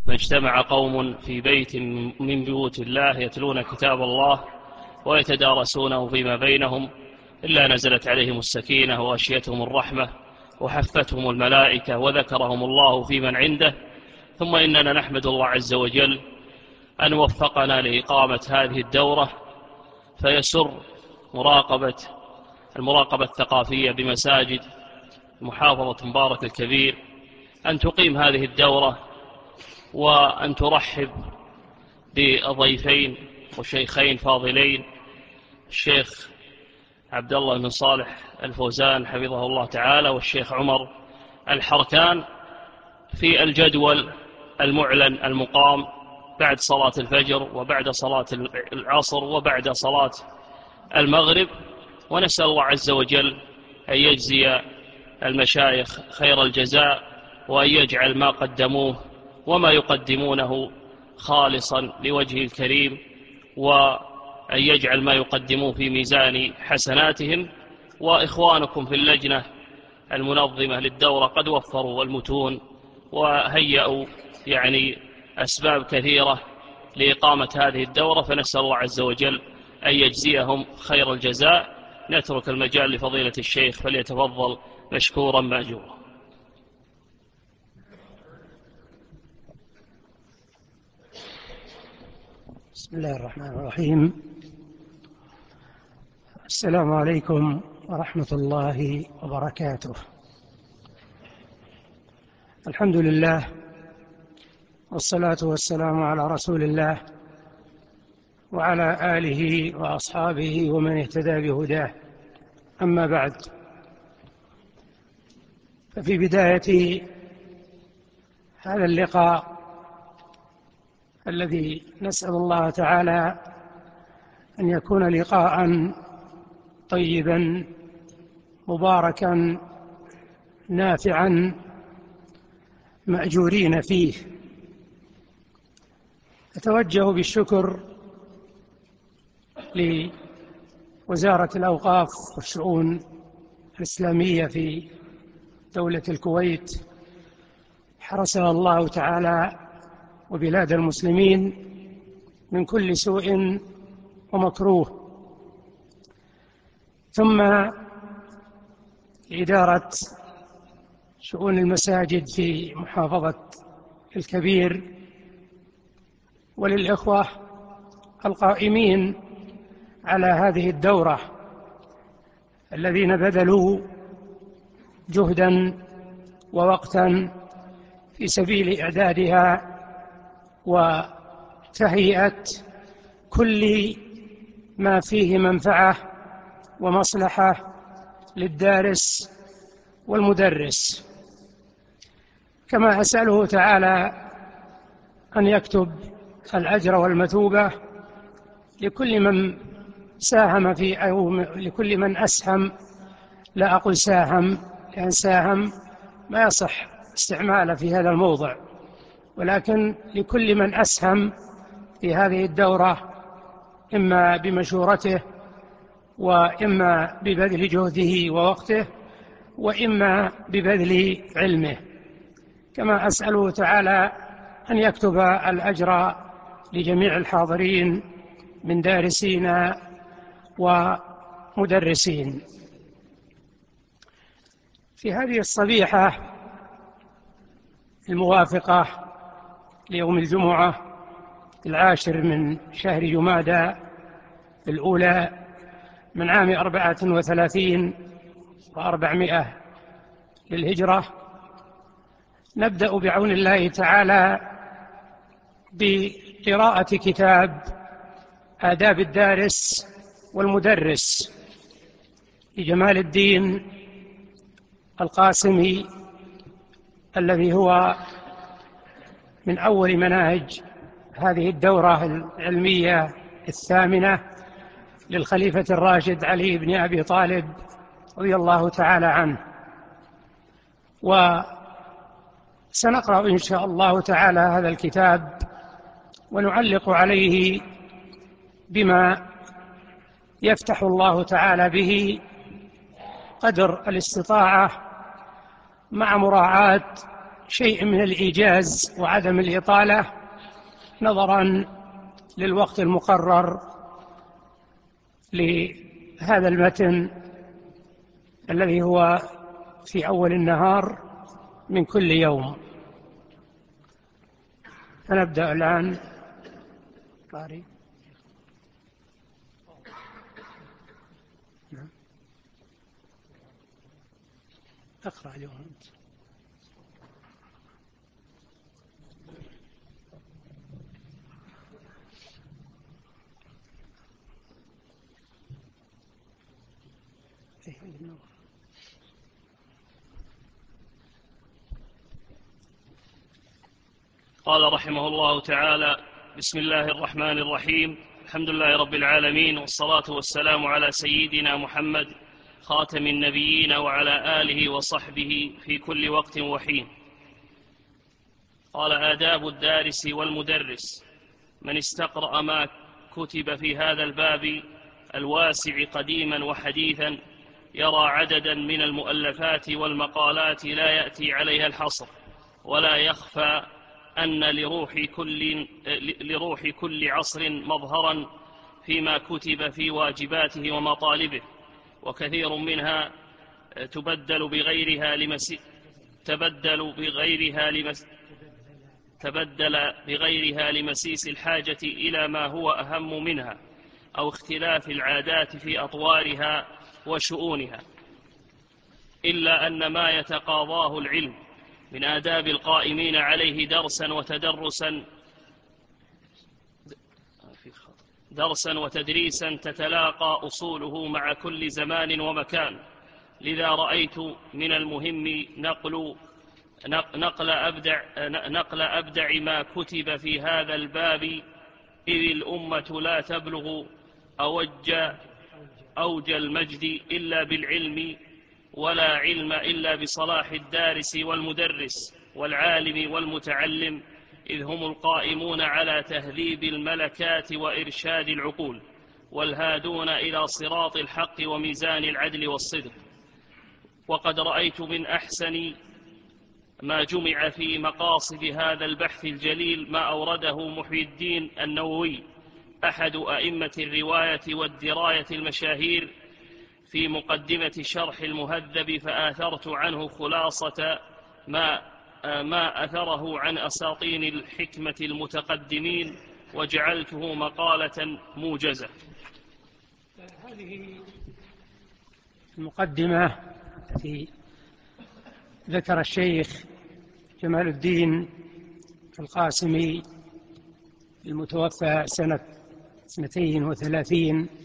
ما اجتمع قوم في بيت من بيوت الله يتلون كتاب الله ويتدارسونه فيما بينهم إلا نزلت عليهم السكينة وغشيتهم الرحمة وحفتهم الملائكة وذكرهم الله في من عنده. ثم إننا نحمد الله عز وجل أن وفقنا لإقامة هذه الدورة، فيسر المراقبة الثقافية بمساجد محافظة مبارك الكبير أن تقيم هذه الدورة، وأن ترحب بضيفين وشيخين فاضلين، الشيخ عبد الله بن صالح الفوزان حفظه الله تعالى والشيخ عمر الحركان، في الجدول المعلن المقام بعد صلاة الفجر وبعد صلاة العصر وبعد صلاة المغرب. ونسأل الله عز وجل أن يجزي المشايخ خير الجزاء، وأن يجعل ما قدموه وما يقدمونه خالصا لوجهه الكريم، وأن يجعل ما يقدموه في ميزان حسناتهم. وإخوانكم في اللجنة المنظمة للدورة قد وفروا المتون وهيئوا أسباب كثيرة لإقامة هذه الدورة، فنسأل الله عز وجل أن يجزيهم خير الجزاء. نترك المجال لفضيلة الشيخ فليتفضل مشكورا مأجورا. بسم الله الرحمن الرحيم. السلام عليكم ورحمة الله وبركاته. الحمد لله، والصلاة والسلام على رسول الله وعلى آله وأصحابه ومن اهتدى بهداه. أما بعد، ففي بداية هذا اللقاء الذي نسأل الله تعالى أن يكون لقاء طيبا مباركا نافعا مأجورين فيه، أتوجه بالشكر لوزارة الأوقاف والشؤون الإسلامية في دولة الكويت، حرسها الله تعالى وبلاد المسلمين من كل سوء ومكروه، ثم إدارة شؤون المساجد في محافظة الكبير، وللإخوة القائمين على هذه الدورة الذين بذلوا جهدا ووقتا في سبيل إعدادها وتهيئة كل ما فيه منفعة ومصلحة للدارس والمدرس. كما أسأله تعالى أن يكتب الأجر والمثوبة لكل من ساهم أو لكل من أسهم، لا أقول ساهم لأن ساهم ما يصح استعماله في هذا الموضع، ولكن لكل من أسهم في هذه الدورة، إما بمشورته وإما ببذل جهده ووقته وإما ببذل علمه. كما أسأله تعالى أن يكتب الأجر لجميع الحاضرين من دارسين ومدرسين. في هذه الصبيحة الموافقة ليوم الجمعة 10 من شهر جمادى الأولى من عام 34 و400 للهجرة، نبدأ بعون الله تعالى بقراءة كتاب آداب الدارس والمدرس لجمال الدين القاسمي، الذي هو من أول مناهج هذه الدورة العلمية الثامنة للخليفة الراشد علي بن أبي طالب رضي الله تعالى عنه. وسنقرأ إن شاء الله تعالى هذا الكتاب ونعلق عليه بما يفتح الله تعالى به قدر الاستطاعة، مع مراعاة شيء من الإيجاز وعدم الإطالة نظرا للوقت المقرر لهذا المتن الذي هو في أول النهار من كل يوم. فنبدأ الآن. قاري. نعم. اقرأ اليوم أنت. قال رحمه الله تعالى: بسم الله الرحمن الرحيم، الحمد لله رب العالمين، والصلاة والسلام على سيدنا محمد خاتم النبيين وعلى آله وصحبه في كل وقت وحين. قال: آداب الدارس والمدرس. من استقرأ ما كتب في هذا الباب الواسع قديما وحديثا يرى عددا من المؤلفات والمقالات لا يأتي عليها الحصر، ولا يخفى أن لروح كل عصر مظهرا فيما كتب في واجباته ومطالبه، وكثير منها تبدل بغيرها لمسيس الحاجة إلى ما هو أهم منها، أو اختلاف العادات في أطوارها وشؤونها، إلا أن ما يتقاضاه العلم من آداب القائمين عليه درسا وتدريسا تتلاقى أصوله مع كل زمان ومكان. لذا رأيت من المهم نقل أبدع ما كتب في هذا الباب، إذ الأمة لا تبلغ أوج المجد إلا بالعلم، ولا علم إلا بصلاح الدارس والمدرس والعالم والمتعلم، إذ هم القائمون على تهذيب الملكات وإرشاد العقول، والهادون إلى صراط الحق وميزان العدل والصدق. وقد رأيت من أحسن ما جمع في مقاصد هذا البحث الجليل ما أورده محي الدين النووي، أحد أئمة الرواية والدراية المشاهير، في مقدمة شرح المهذب، فآثرت عنه خلاصة ما أثره عن أساطين الحكمة المتقدمين، وجعلته مقالة موجزة. هذه المقدمة التي ذكر الشيخ جمال الدين القاسمي المتوفى سنة 32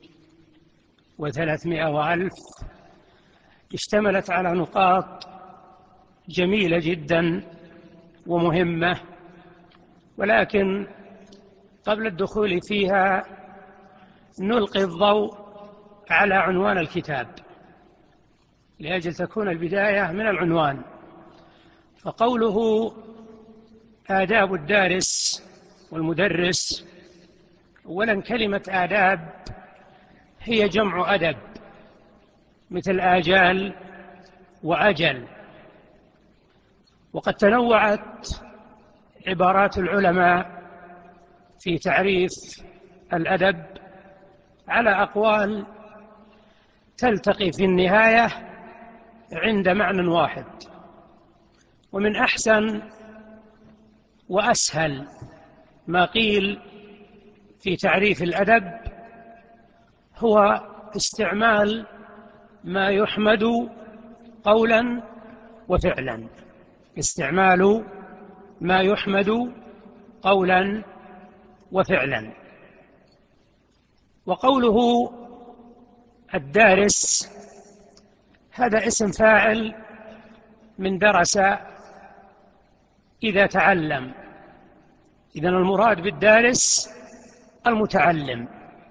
و300 وألف، اشتملت على نقاط جميلة جدا ومهمة، ولكن قبل الدخول فيها نلقي الضوء على عنوان الكتاب لأجل تكون البداية من العنوان. فقوله آداب الدارس والمدرس، أولا كلمة آداب هي جمع أدب، مثل آجال وأجل. وقد تنوعت عبارات العلماء في تعريف الأدب على أقوال تلتقي في النهاية عند معنى واحد. ومن أحسن وأسهل ما قيل في تعريف الأدب هو استعمال ما يحمد قولا وفعلا، استعمال ما يحمد قولا وفعلا. وقوله الدارس هذا اسم فاعل من درس إذا تعلم، إذن المراد بالدارس المتعلم.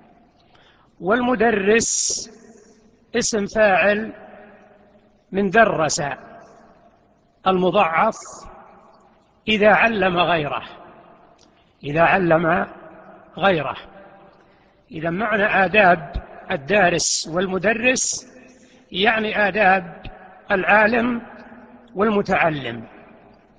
والمدرس اسم فاعل من درس، المضاعف إذا علم غيره، إذا علم غيره. إذا معنى آداب الدارس والمدرس يعني آداب العالم والمتعلم.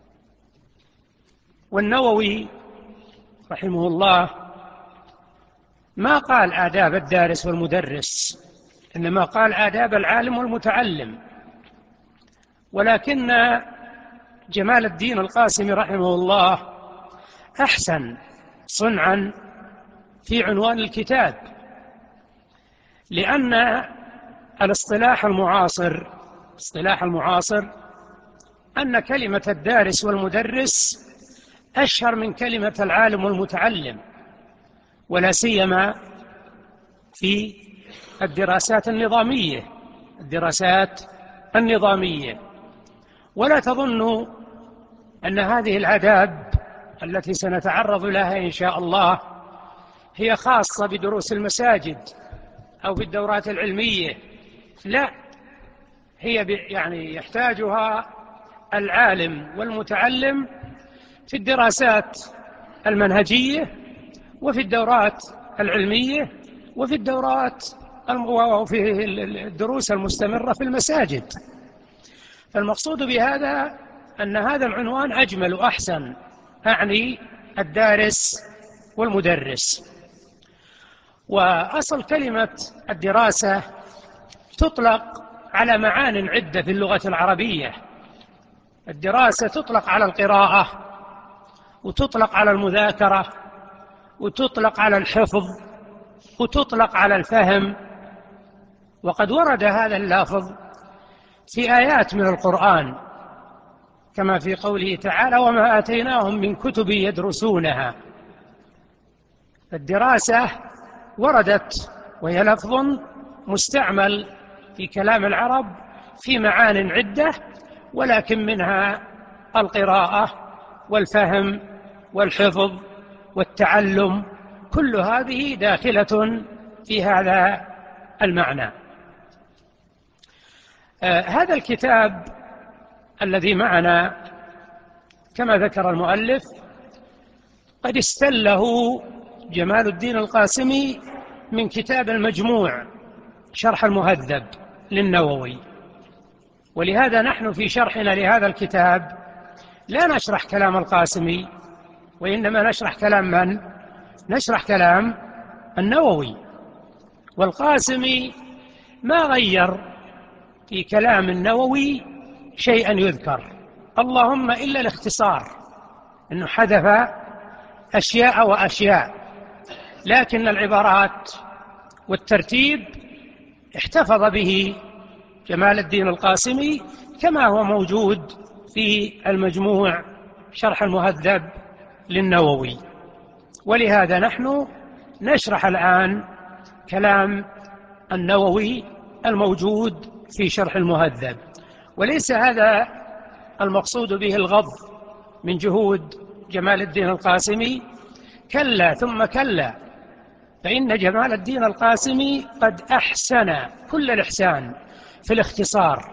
والنووي رحمه الله ما قال آداب الدارس والمدرس، إنما قال آداب العالم والمتعلم. ولكن جمال الدين القاسمي رحمه الله أحسن صنعا في عنوان الكتاب، لأن الاصطلاح المعاصر أن كلمة الدارس والمدرس أشهر من كلمة العالم والمتعلم، ولا سيما في الدراسات النظامية. ولا تظنوا أن هذه الآداب التي سنتعرض لها إن شاء الله هي خاصة بدروس المساجد أو بالدورات العلمية، لا، هي يعني يحتاجها العالم والمتعلم في الدراسات المنهجية وفي الدورات العلمية وفي الدروس المستمرة في المساجد. فالمقصود بهذا أن هذا العنوان أجمل وأحسن، أعني الدارس والمدرس. وأصل كلمة الدراسة تطلق على معان عدة في اللغة العربية. الدراسة تطلق على القراءة، وتطلق على المذاكرة، وتطلق على الحفظ، وتطلق على الفهم. وقد ورد هذا اللفظ في آيات من القرآن، كما في قوله تعالى: وما آتيناهم من كتب يدرسونها. الدراسة وردت وهي لفظ مستعمل في كلام العرب في معان عدة، ولكن منها القراءة والفهم والحفظ والتعلم، كل هذه داخلة في هذا المعنى. هذا الكتاب الذي معنا كما ذكر المؤلف قد استله جمال الدين القاسمي من كتاب المجموع شرح المهذب للنووي، ولهذا نحن في شرحنا لهذا الكتاب لا نشرح كلام القاسمي، وإنما نشرح كلام من؟ نشرح كلام النووي. والقاسمي ما غير في كلام النووي شيئا يذكر، اللهم إلا الاختصار، أنه حذف أشياء وأشياء، لكن العبارات والترتيب احتفظ به جمال الدين القاسمي كما هو موجود في المجموع شرح المهذب للنووي. ولهذا نحن نشرح الآن كلام النووي الموجود في شرح المهذب، وليس هذا المقصود به الغض من جهود جمال الدين القاسمي، كلا ثم كلا، فإن جمال الدين القاسمي قد أحسن كل الإحسان في الاختصار،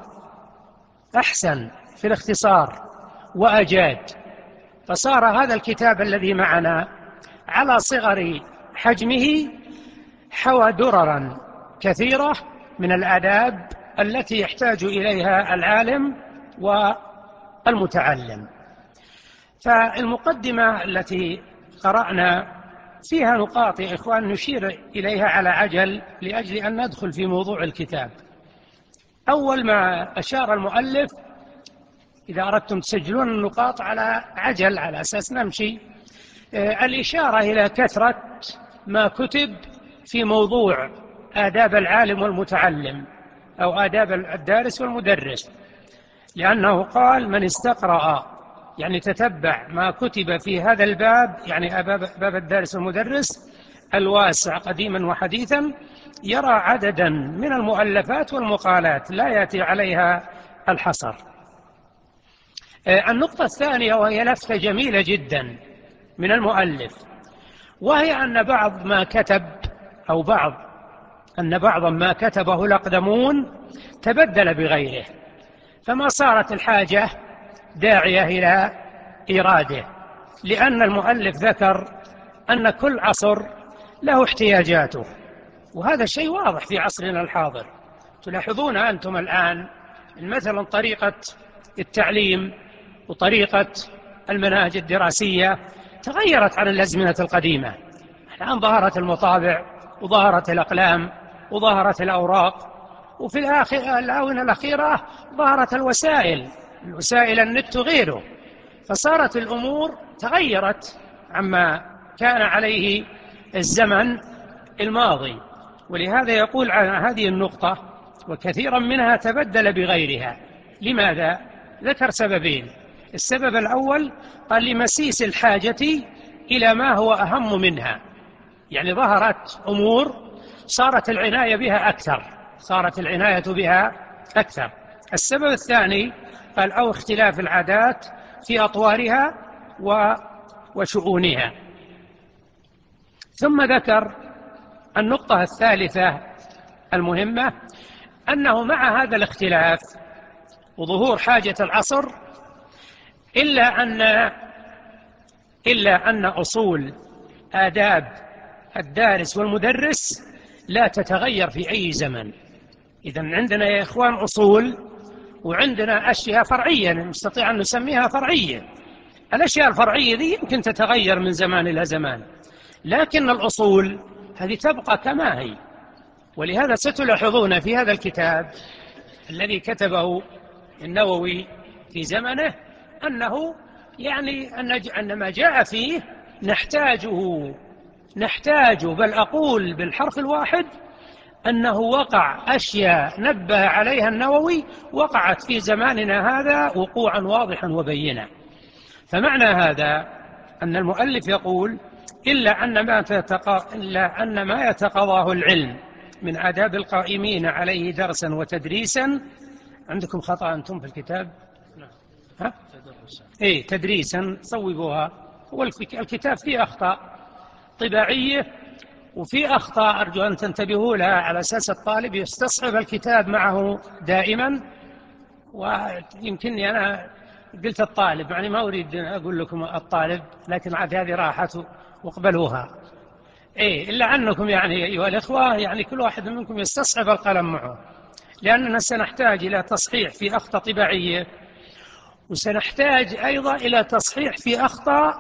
أحسن في الاختصار وأجاد، فصار هذا الكتاب الذي معنا على صغر حجمه حوى دررا كثيرة من الآداب التي يحتاج إليها العالم والمتعلم. فالمقدمة التي قرأنا فيها نقاط يا إخوان نشير إليها على عجل لأجل أن ندخل في موضوع الكتاب. أول ما أشار المؤلف، إذا أردتم تسجلون النقاط على عجل على أساس نمشي، الإشارة إلى كثرة ما كتب في موضوع آداب العالم والمتعلم أو آداب الدارس والمدرس، لأنه قال: من استقرأ، يعني تتبع ما كتب في هذا الباب، يعني باب الدارس والمدرس الواسع قديما وحديثا، يرى عددا من المؤلفات والمقالات لا يأتي عليها الحصر. النقطة الثانية، وهي لفتة جميلة جدا من المؤلف، وهي أن بعض ما كتبه الأقدمون تبدل بغيره، فما صارت الحاجة داعية إلى إراده، لأن المؤلف ذكر أن كل عصر له احتياجاته، وهذا شيء واضح في عصرنا الحاضر. تلاحظون أنتم الآن مثلا طريقة التعليم وطريقة المناهج الدراسية تغيرت عن الأزمنة القديمة. الآن ظهرت المطابع وظهرت الأقلام وظهرت الأوراق، وفي الآونة الأخيرة ظهرت الوسائل النت وغيره، فصارت الأمور تغيرت عما كان عليه الزمن الماضي. ولهذا يقول عن هذه النقطة وكثيرا منها تبدل بغيرها. لماذا؟ ذكر سببين. السبب الأول قال لمسيس الحاجة إلى ما هو أهم منها، يعني ظهرت أمور صارت العناية بها أكثر. السبب الثاني قال أو اختلاف العادات في أطوارها وشؤونها. ثم ذكر النقطة الثالثة المهمة، أنه مع هذا الاختلاف وظهور حاجة العصر إلا أن أصول آداب الدارس والمدرس لا تتغير في أي زمن. إذن عندنا يا إخوان أصول، وعندنا أشياء فرعية نستطيع أن نسميها فرعية. الأشياء الفرعية دي يمكن تتغير من زمان إلى زمان، لكن الأصول هذه تبقى كما هي. ولهذا ستلاحظون في هذا الكتاب الذي كتبه النووي في زمنه أنه يعني أن ما جاء فيه نحتاج بل أقول بالحرف الواحد أنه وقع أشياء نبه عليها النووي وقعت في زماننا هذا وقوعا واضحا وبينا. فمعنى هذا أن المؤلف يقول إلا أن ما يتقاضاه العلم من آداب القائمين عليه درسا وتدريسا. عندكم خطأ أنتم في الكتاب؟ ها؟ تدريسا، صوبوها. الكتاب فيه أخطاء طباعية وفي أخطاء أرجو أن تنتبهوا لها على أساس الطالب يستصحب الكتاب معه دائما. ويمكنني أنا قلت الطالب، يعني ما أريد أن أقول لكم الطالب، لكن عاد هذه راحة واقبلوها. إلا أنكم يعني أيها الإخوة يعني كل واحد منكم يستصحب القلم معه، لأننا سنحتاج إلى تصحيح في أخطاء طباعية، وسنحتاج أيضا إلى تصحيح في أخطاء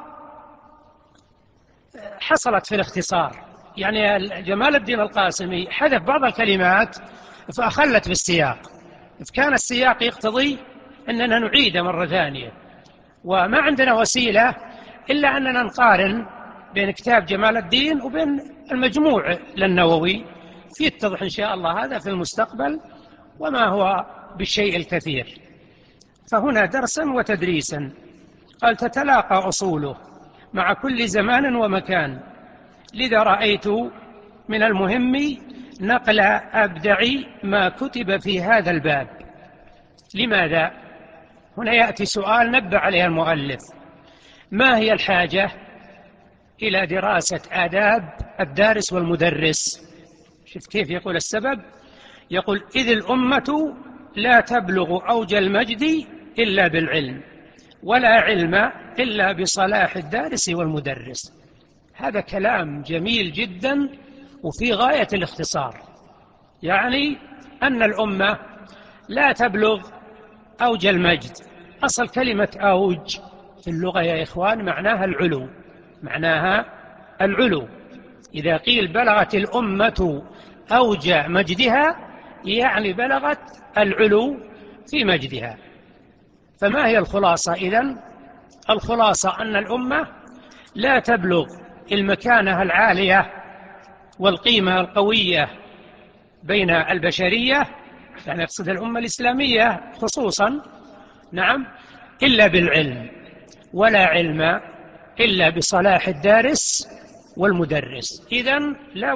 حصلت في الاختصار. يعني جمال الدين القاسمي حذف بعض الكلمات فأخلت بالسياق، فكان السياق يقتضي أننا نعيده مرة ثانية، وما عندنا وسيلة إلا أننا نقارن بين كتاب جمال الدين وبين المجموع للنووي، يتضح إن شاء الله هذا في المستقبل وما هو بالشيء الكثير. فهنا درسا وتدريسا. قال تتلاقى أصوله مع كل زمان ومكان، لذا رأيت من المهم نقل أبدع ما كتب في هذا الباب. لماذا؟ هنا يأتي سؤال نبه عليه المؤلف: ما هي الحاجة إلى دراسة آداب الدارس والمدرس؟ شوف كيف يقول السبب، يقول إذ الأمة لا تبلغ أوج المجد إلا بالعلم، ولا علم إلا بصلاح الدارس والمدرس. هذا كلام جميل جدا وفي غاية الاختصار. يعني أن الأمة لا تبلغ أوج المجد. أصل كلمة أوج في اللغة يا إخوان معناها العلو. إذا قيل بلغت الأمة أوج مجدها يعني بلغت العلو في مجدها. فما هي الخلاصة إذن؟ الخلاصة أن الأمة لا تبلغ المكانة العالية والقيمة القوية بين البشرية، يعني أقصد الأمة الإسلامية خصوصا، نعم، إلا بالعلم، ولا علم إلا بصلاح الدارس والمدرس. إذن لا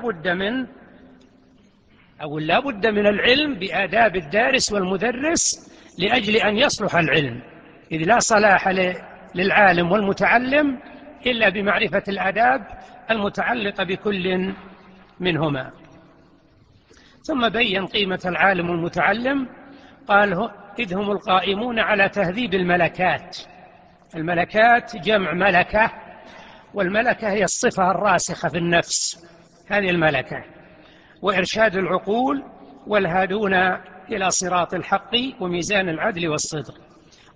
بد من العلم بآداب الدارس والمدرس لأجل أن يصلح العلم، إذ لا صلاح للعالم والمتعلم إلا بمعرفة الآداب المتعلقة بكل منهما. ثم بين قيمة العالم والمتعلم، قال إذ هم القائمون على تهذيب الملكات. الملكات جمع ملكة، والملكة هي الصفة الراسخة في النفس، هذه الملكة، وإرشاد العقول والهادون إلى صراط الحق وميزان العدل والصدق.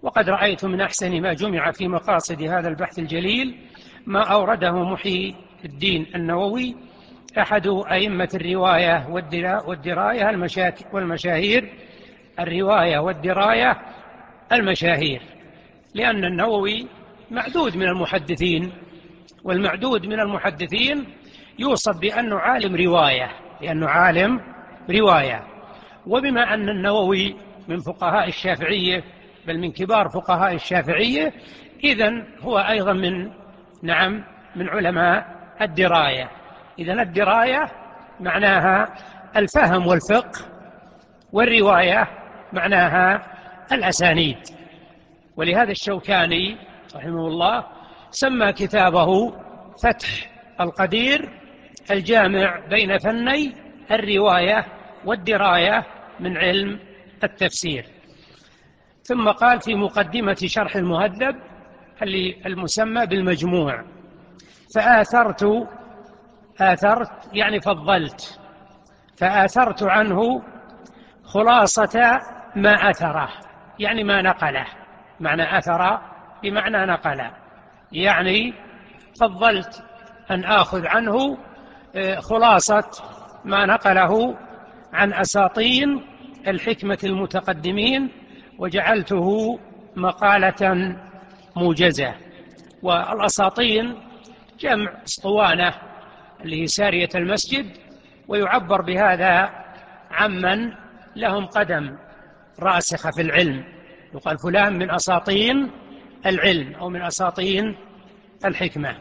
وقد رأيت من أحسن ما جمع في مقاصد هذا البحث الجليل ما أورده محي الدين النووي أحد أئمة الرواية والدراية والمشاهير، الرواية والدراية المشاهير، لأن النووي معدود من المحدثين، والمعدود من المحدثين يوصف بأنه عالم رواية، لأنه عالم رواية. وبما أن النووي من فقهاء الشافعية، بل من كبار فقهاء الشافعية، إذن هو أيضا من علماء الدراية. إذن الدراية معناها الفهم والفقه، والرواية معناها الأسانيد. ولهذا الشوكاني رحمه الله سمى كتابه فتح القدير الجامع بين فني الرواية والدراية من علم التفسير. ثم قال في مقدمة شرح المهذب المسمى بالمجموع: فآثرت يعني فضلت، فآثرت عنه خلاصة ما أثره، يعني ما نقله. معنى أثر بمعنى نقل، يعني فضلت أن آخذ عنه خلاصة ما نقله عن أساطين الحكمة المتقدمين، وجعلته مقالة موجزة. والأساطين جمع اسطوانة اللي هي سارية المسجد، ويعبر بهذا عمن لهم قدم راسخة في العلم، يقال فلان من أساطين العلم أو من أساطين الحكمة.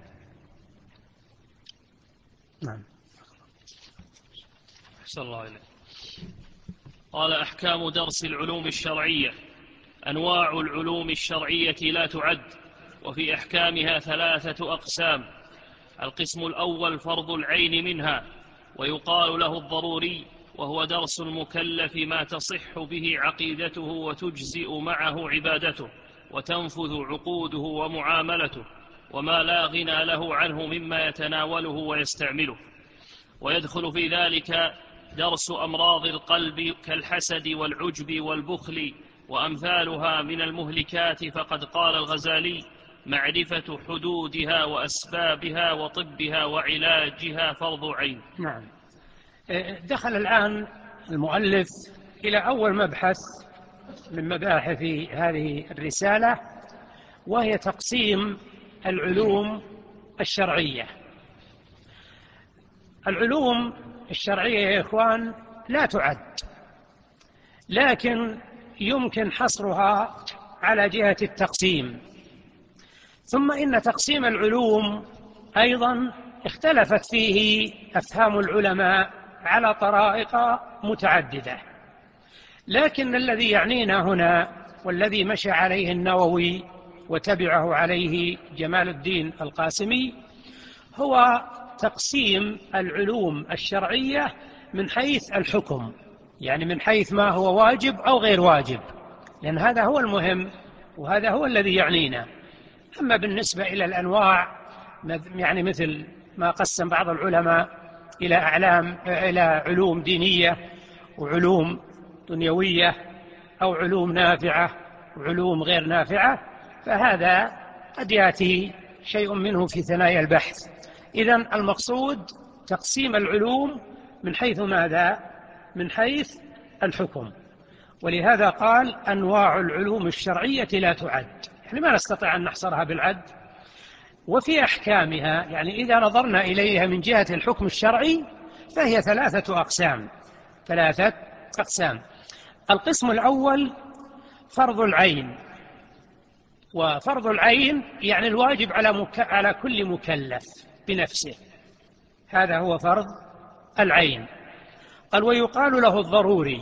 نعم. أحسن الله إليك. قال: أحكام درس العلوم الشرعية. أنواع العلوم الشرعية لا تعد، وفي أحكامها 3 أقسام. القسم الأول فرض العين منها، ويقال له الضروري، وهو درس المكلف ما تصح به عقيدته وتجزئ معه عبادته وتنفذ عقوده ومعاملته، وما لا غنى له عنه مما يتناوله ويستعمله. ويدخل في ذلك درس أمراض القلب كالحسد والعجب والبخل وأمثالها من المهلكات، فقد قال الغزالي: معرفة حدودها وأسبابها وطبها وعلاجها فرض عين. نعم. دخل الآن المؤلف إلى أول مبحث من مباحث هذه الرسالة، وهي تقسيم العلوم الشرعية. العلوم الشرعية يا إخوان لا تعد، لكن يمكن حصرها على جهة التقسيم. ثم إن تقسيم العلوم أيضا اختلفت فيه أفهام العلماء على طرائق متعددة، لكن الذي يعنينا هنا والذي مشى عليه النووي وتبعه عليه جمال الدين القاسمي هو تقسيم العلوم الشرعية من حيث الحكم، يعني من حيث ما هو واجب أو غير واجب، لأن هذا هو المهم وهذا هو الذي يعنينا. أما بالنسبة إلى الأنواع، يعني مثل ما قسم بعض العلماء إلى علوم دينية وعلوم دنيوية، أو علوم نافعة وعلوم غير نافعة، فهذا قد يأتي شيء منه في ثنايا البحث. إذن المقصود تقسيم العلوم من حيث ماذا؟ من حيث الحكم. ولهذا قال: أنواع العلوم الشرعية لا تعد، يعني ما نستطيع أن نحصرها بالعد. وفي أحكامها، يعني إذا نظرنا إليها من جهة الحكم الشرعي، فهي 3 أقسام. 3 أقسام. القسم الأول فرض العين. وفرض العين يعني الواجب على كل مكلف بنفسه، هذا هو فرض العين. قال: ويقال له الضروري.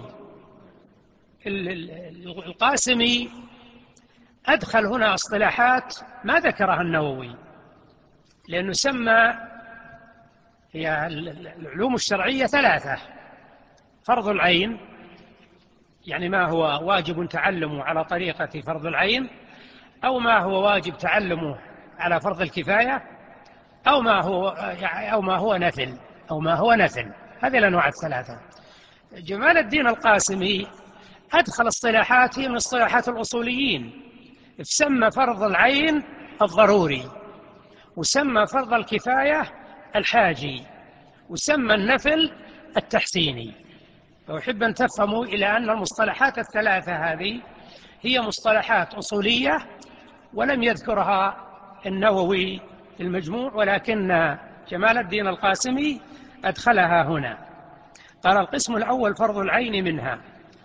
القاسمي أدخل هنا اصطلاحات ما ذكرها النووي، لأنه سمى هي العلوم الشرعية 3: فرض العين، يعني ما هو واجب تعلمه على طريقة فرض العين، أو ما هو واجب تعلمه على فرض الكفاية، أو ما هو نفل. هذه الأنواع 3. جمال الدين القاسمي أدخل اصطلاحات هي من اصطلاحات الأصوليين، فسمى فرض العين الضروري، وسمى فرض الكفاية الحاجي، وسمى النفل التحسيني. وأحب أن تفهموا إلى أن المصطلحات الثلاثة هذه هي مصطلحات أصولية، ولم يذكرها النووي في المجموع، ولكن جمال الدين القاسمي أدخلها هنا. قال: القسم الأول فرض العين منها،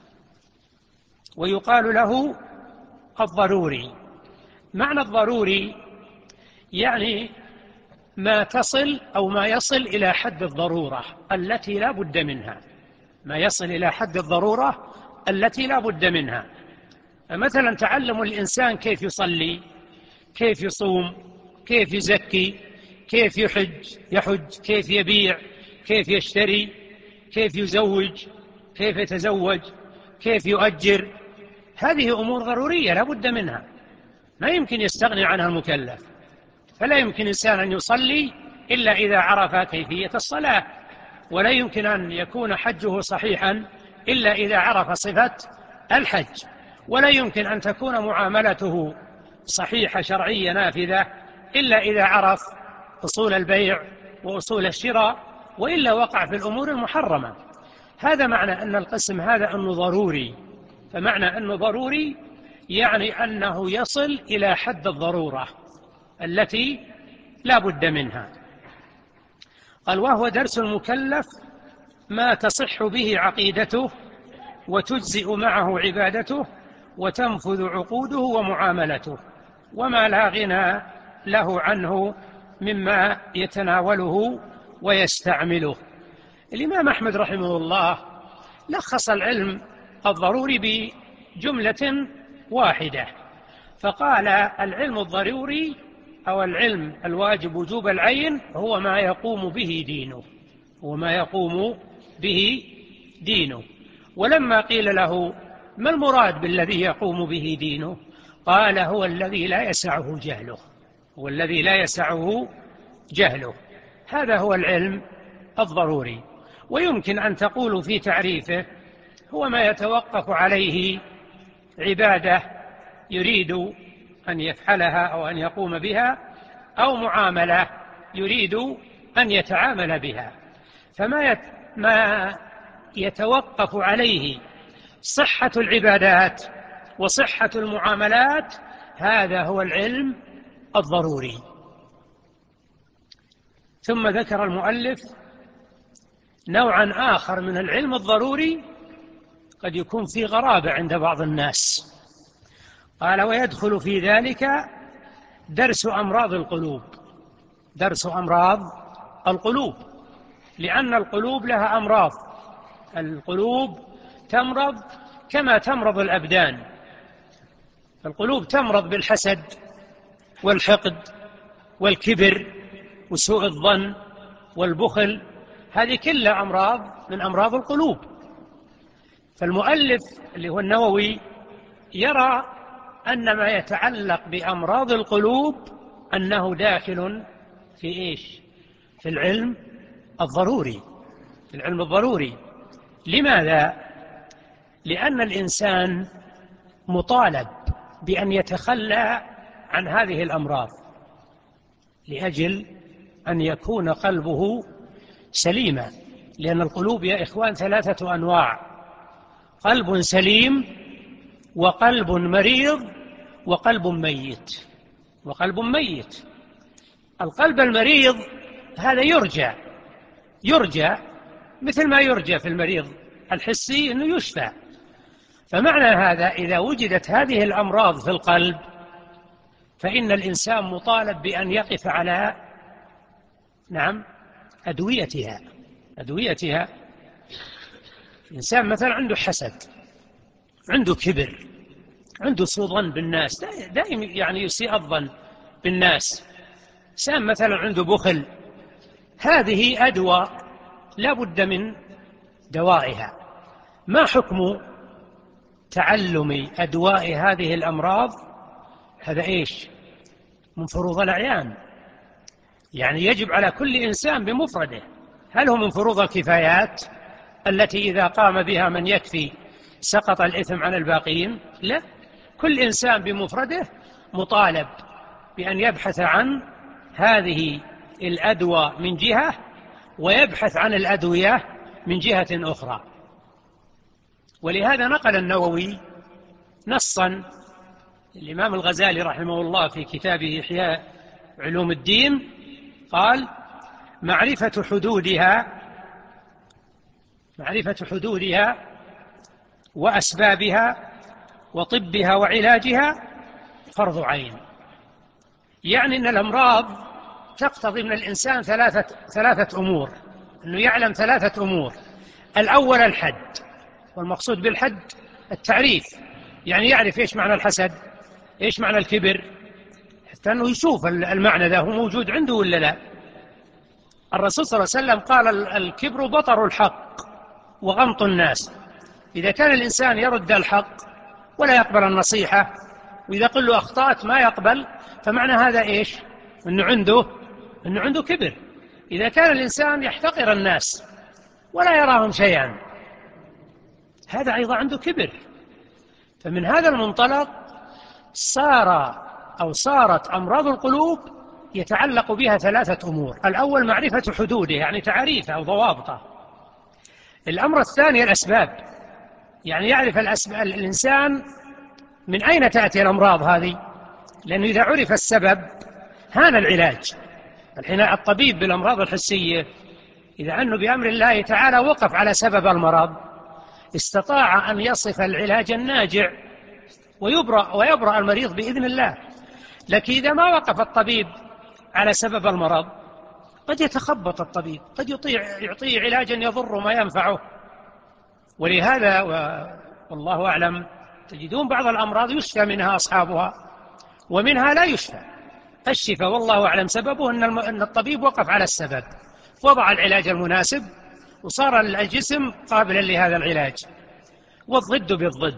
ويقال له الضروري. معنى الضروري يعني ما تصل أو ما يصل إلى حد الضرورة التي لا بد منها، ما يصل إلى حد الضرورة التي لا بد منها. فمثلا تعلم الإنسان كيف يصلي، كيف يصوم، كيف يزكي، كيف يحج، كيف يبيع، كيف يشتري، كيف يزوج، كيف يتزوج، كيف يؤجر. هذه أمور ضرورية لا بد منها، ما يمكن يستغني عنها المكلف. فلا يمكن إنسان أن يصلي إلا إذا عرف كيفية الصلاة، ولا يمكن أن يكون حجه صحيحا إلا إذا عرف صفة الحج، ولا يمكن أن تكون معاملته صحيحة شرعية نافذة إلا إذا عرف أصول البيع وأصول الشراء، وإلا وقع في الأمور المحرمة. هذا معنى أن القسم هذا أنه ضروري. فمعنى أنه ضروري يعني أنه يصل إلى حد الضرورة التي لا بد منها. قال: وهو درس المكلف ما تصح به عقيدته وتجزئ معه عبادته وتنفذ عقوده ومعاملته، وما لا غنى له عنه مما يتناوله ويستعمله. الإمام أحمد رحمه الله لخص العلم الضروري بجملة واحدة، فقال: العلم الضروري أو العلم الواجب وجوب العين هو ما يقوم به دينه، هو ما يقوم به دينه. ولما قيل له: ما المراد بالذي يقوم به دينه؟ قال: هو الذي لا يسعه جهله، هو الذي لا يسعه جهله. هذا هو العلم الضروري. ويمكن أن تقول في تعريفه: هو ما يتوقف عليه عبادة يريد أن يفعلها أو أن يقوم بها، أو معاملة يريد أن يتعامل بها. ما يتوقف عليه صحة العبادات وصحة المعاملات، هذا هو العلم الضروري. ثم ذكر المؤلف نوعا آخر من العلم الضروري قد يكون في غرابة عند بعض الناس. قال: ويدخل في ذلك درس أمراض القلوب. درس أمراض القلوب، لأن القلوب لها أمراض. القلوب تمرض كما تمرض الأبدان. القلوب تمرض بالحسد والحقد والكبر وسوء الظن والبخل، هذه كلها أمراض من أمراض القلوب. فالمؤلف اللي هو النووي يرى أن ما يتعلق بأمراض القلوب أنه داخل في إيش؟ في العلم الضروري، في العلم الضروري. لماذا؟ لأن الإنسان مطالب بأن يتخلى عن هذه الأمراض لأجل أن يكون قلبه سليما. لأن القلوب يا إخوان 3 أنواع: قلب سليم، وقلب مريض، وقلب ميت. وقلب ميت. القلب المريض هذا يرجى مثل ما يرجى في المريض الحسي أنه يشفى. فمعنى هذا إذا وجدت هذه الأمراض في القلب فإن الإنسان مطالب بأن يقف على أدويتها. الإنسان مثلا عنده حسد، عنده كبر، عنده سوء ظن بالناس، دائما يعني يسيء الظن بالناس. إنسان مثلا عنده بخل، هذه أدوى لا بد من دوائها. ما حكم تعلم أدواء هذه الأمراض؟ هذا إيش؟ من فروض الأعيان، يعني يجب على كل إنسان بمفرده. هل هو من فروض الكفايات التي إذا قام بها من يكفي سقط الإثم عن الباقين؟ لا، كل إنسان بمفرده مطالب بأن يبحث عن هذه الأدوى من جهة، ويبحث عن الأدوية من جهة أخرى. ولهذا نقل النووي نصا الإمام الغزالي رحمه الله في كتابه إحياء علوم الدين، قال: معرفة حدودها وأسبابها وطبها وعلاجها فرض عين. يعني أن الأمراض تقتضي من الإنسان ثلاثة أمور، أنه يعلم ثلاثة أمور. الأول الحد، والمقصود بالحد التعريف، يعني يعرف إيش معنى الحسد، إيش معنى الكبر، حتى أنه يشوف المعنى ذا هو موجود عنده ولا لا. الرسول صلى الله عليه وسلم قال: الكبر بطر الحق وغمط الناس. إذا كان الإنسان يرد الحق ولا يقبل النصيحة، وإذا قل له أخطأت ما يقبل، فمعنى هذا إيش؟ أنه عنده كبر. إذا كان الإنسان يحتقر الناس ولا يراهم شيئا، هذا أيضا عنده كبر. فمن هذا المنطلق صارت أمراض القلوب يتعلق بها ثلاثة أمور. الأول معرفة حدوده، يعني تعريفه أو ضوابطه. الأمر الثاني الأسباب، يعني يعرف الإنسان من أين تأتي الأمراض هذه، لأنه إذا عرف السبب هان العلاج. الحين الطبيب بالأمراض الحسية إذا أنه بأمر الله تعالى وقف على سبب المرض، استطاع أن يصف العلاج الناجع ويبرأ المريض بإذن الله. لكن إذا ما وقف الطبيب على سبب المرض، قد يتخبط الطبيب، قد يعطيه علاجا يضر ما ينفعه. ولهذا والله أعلم تجدون بعض الأمراض يشفى منها أصحابها ومنها لا يشفى. الشفاء والله أعلم سببه أن الطبيب وقف على السبب، وضع العلاج المناسب، وصار الجسم قابلا لهذا العلاج. والضد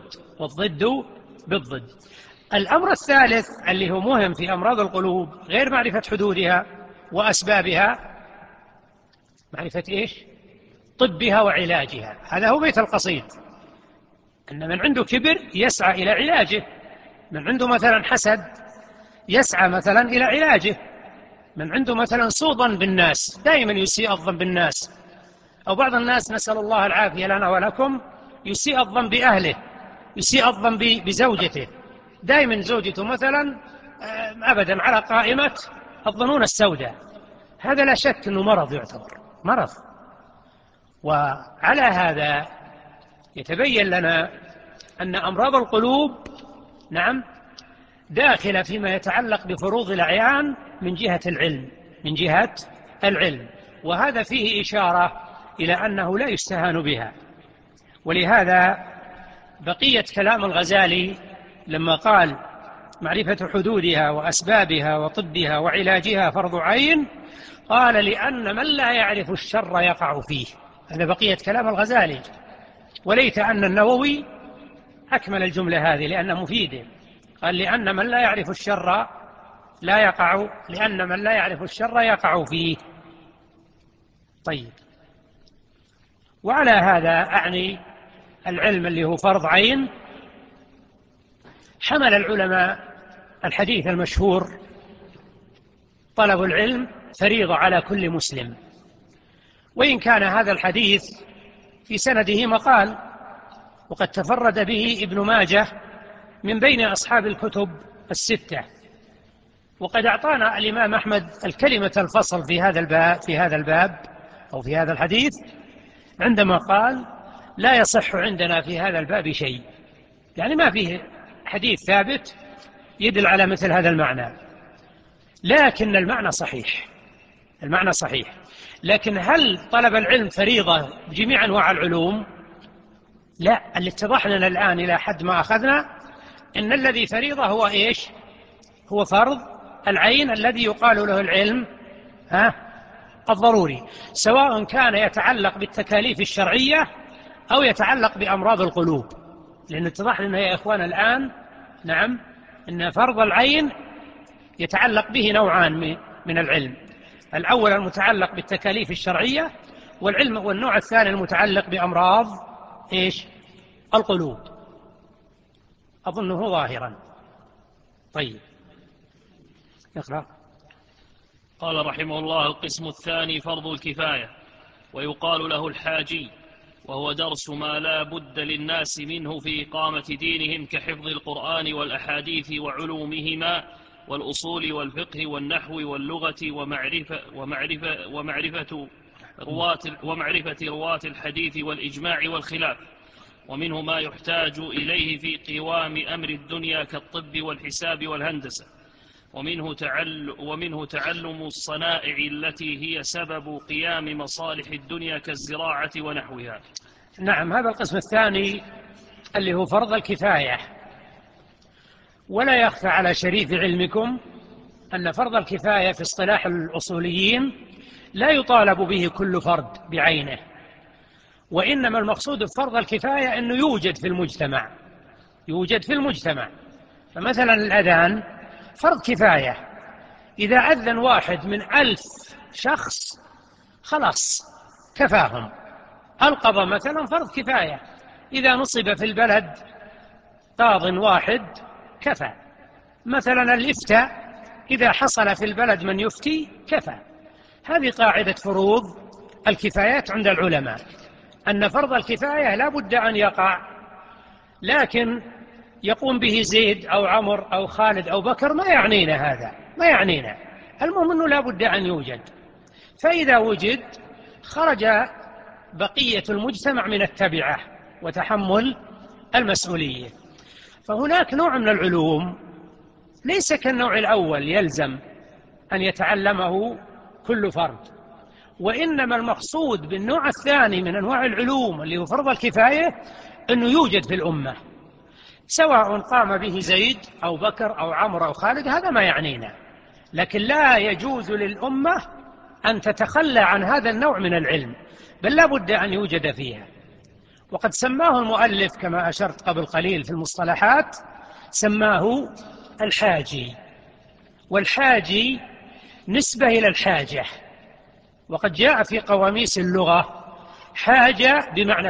بالضد. الأمر الثالث اللي هو مهم في أمراض القلوب، غير معرفة حدودها وأسبابها، معرفة إيش؟ طبها وعلاجها. هذا هو بيت القصيد، أن من عنده كبر يسعى إلى علاجه، من عنده مثلا حسد يسعى مثلا إلى علاجه، من عنده مثلا سوء ظن بالناس دائما يسيء الظن بالناس، أو بعض الناس نسأل الله العافية لنا ولكم يسيء الظن بأهله، يسيء الظن بزوجته، دائما زوجته مثلا أبدا على قائمة الظنون السوداء. هذا لا شك أنه مرض، يعتبر مرض. وعلى هذا يتبين لنا أن أمراض القلوب نعم داخلة فيما يتعلق بفروض الأعيان من جهة العلم، وهذا فيه إشارة إلى أنه لا يستهان بها. ولهذا بقية كلام الغزالي لما قال: معرفة حدودها وأسبابها وطبها وعلاجها فرض عين، قال: لأن من لا يعرف الشر يقع فيه. هذا بقية كلام الغزالي. وليت أن النووي أكمل الجملة هذه لأنها مفيدة. قال: لأن من لا يعرف الشر يقع فيه. طيب، وعلى هذا أعني العلم اللي هو فرض عين. حمل العلماء الحديث المشهور: طلب العلم فريضة على كل مسلم. وإن كان هذا الحديث في سنده مقال، وقد تفرد به ابن ماجه من بين أصحاب الكتب الستة. وقد أعطانا الإمام أحمد الكلمة الفصل في هذا الباب أو في هذا الحديث عندما قال: لا يصح عندنا في هذا الباب شيء. يعني ما فيه حديث ثابت يدل على مثل هذا المعنى، لكن المعنى صحيح. لكن هل طلب العلم فريضة بجميع أنواع العلوم؟ لا. اللي اتضح لنا الآن إلى حد ما أخذنا إن الذي فريضة هو إيش؟ هو فرض العين الذي يقال له العلم الضروري، سواء كان يتعلق بالتكاليف الشرعية أو يتعلق بأمراض القلوب. لأن اتضح لنا يا إخوان الآن نعم إن فرض العين يتعلق به نوعان من العلم: الأول المتعلق بالتكاليف الشرعية، والنوع الثاني المتعلق بأمراض القلوب. أظنه ظاهرا. طيب اقرأ. قال رحمه الله: القسم الثاني فرض الكفاية، ويقال له الحاجي، وهو درس ما لا بد للناس منه في إقامة دينهم كحفظ القرآن والأحاديث وعلومهما والأصول والفقه والنحو واللغة ومعرفة رواة الحديث والإجماع والخلاف، ومنه ما يحتاج إليه في قوام أمر الدنيا كالطب والحساب والهندسة، ومنه تعلم الصنائع التي هي سبب قيام مصالح الدنيا كالزراعة ونحوها. نعم، هذا القسم الثاني اللي هو فرض الكفاية. ولا يخفى على شريف علمكم أن فرض الكفاية في اصطلاح الأصوليين لا يطالب به كل فرد بعينه، وإنما المقصود بفرض الكفاية أنه يوجد في المجتمع. فمثلا الأذان فرض كفاية، إذا أذن واحد من 1000 شخص خلاص كفاهم. القضاء مثلا فرض كفاية، إذا نصب في البلد قاض واحد كفى. مثلا الإفتاء، إذا حصل في البلد من يفتي كفى. هذه قاعدة فروض الكفايات عند العلماء، أن فرض الكفاية لا بد أن يقع، لكن يقوم به زيد أو عمر أو خالد أو بكر ما يعنينا، هذا ما يعنينا. المهم أنه لا بد أن يوجد، فإذا وجد خرج بقية المجتمع من التبعة وتحمل المسؤولية. فهناك نوع من العلوم ليس كالنوع الأول يلزم أن يتعلمه كل فرد، وإنما المقصود بالنوع الثاني من أنواع العلوم اللي هو فرض الكفاية أنه يوجد في الأمة، سواء قام به زيد أو بكر أو عمرو أو خالد، هذا ما يعنينا. لكن لا يجوز للأمة أن تتخلى عن هذا النوع من العلم، بل لا بد أن يوجد فيها. وقد سماه المؤلف كما أشرت قبل قليل في المصطلحات، سماه الحاجي. والحاجي نسبة إلى الحاجة، وقد جاء في قواميس اللغة حاجة بمعنى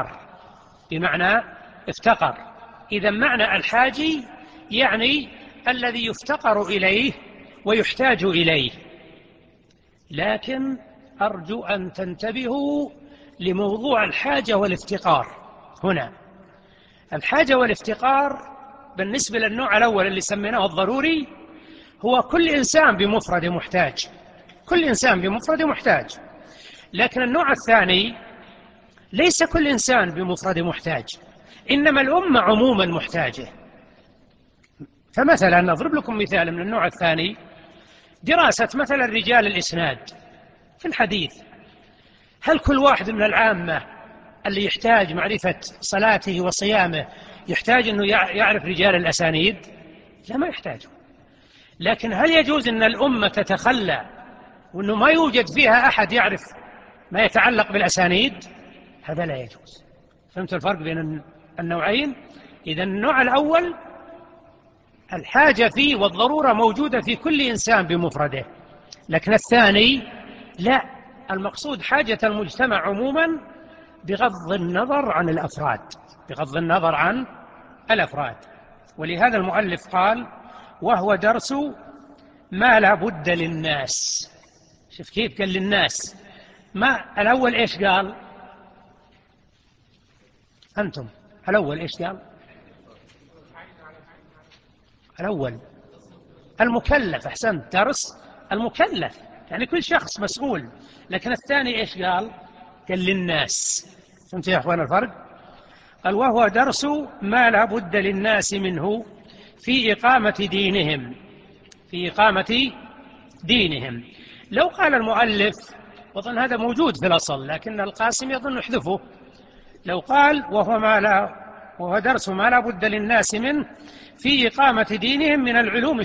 افتقر. إذا معنى الحاجي يعني الذي يفتقر إليه ويحتاج إليه. لكن أرجو أن تنتبهوا لموضوع الحاجة والافتقار هنا. الحاجة والافتقار بالنسبة للنوع الأول اللي سميناه الضروري هو كل إنسان بمفرد محتاج، لكن النوع الثاني ليس كل إنسان بمفرد محتاج، إنما الأمة عموما محتاجة. فمثلا نضرب لكم مثال من النوع الثاني، دراسة مثلا رجال الإسناد في الحديث. هل كل واحد من العامة اللي يحتاج معرفة صلاته وصيامه يحتاج أنه يعرف رجال الأسانيد؟ لا، ما يحتاج. لكن هل يجوز أن الأمة تتخلى وأنه ما يوجد فيها أحد يعرف ما يتعلق بالأسانيد؟ هذا لا يجوز. فهمت الفرق بين النوعين؟ إذا النوع الأول الحاجة فيه والضرورة موجودة في كل إنسان بمفرده، لكن الثاني لا، المقصود حاجة المجتمع عموما بغض النظر عن الأفراد. ولهذا المؤلف قال: وهو درس ما لا بد للناس. شوف كيف قال للناس، ما الأول إيش قال؟ أنتم الأول إيش قال؟ الأول المكلف. أحسنت، درس المكلف يعني كل شخص مسؤول. لكن الثاني إيش قال؟ قال للناس. فهمت يا أخوان الفرق؟ قال: وهو درس ما لا بد للناس منه في إقامة دينهم. لو قال المؤلف، وظن هذا موجود في الأصل لكن القاسم يظن يحذفه، لو قال: وهو درس ما لا بد للناس منه في إقامة دينهم من العلوم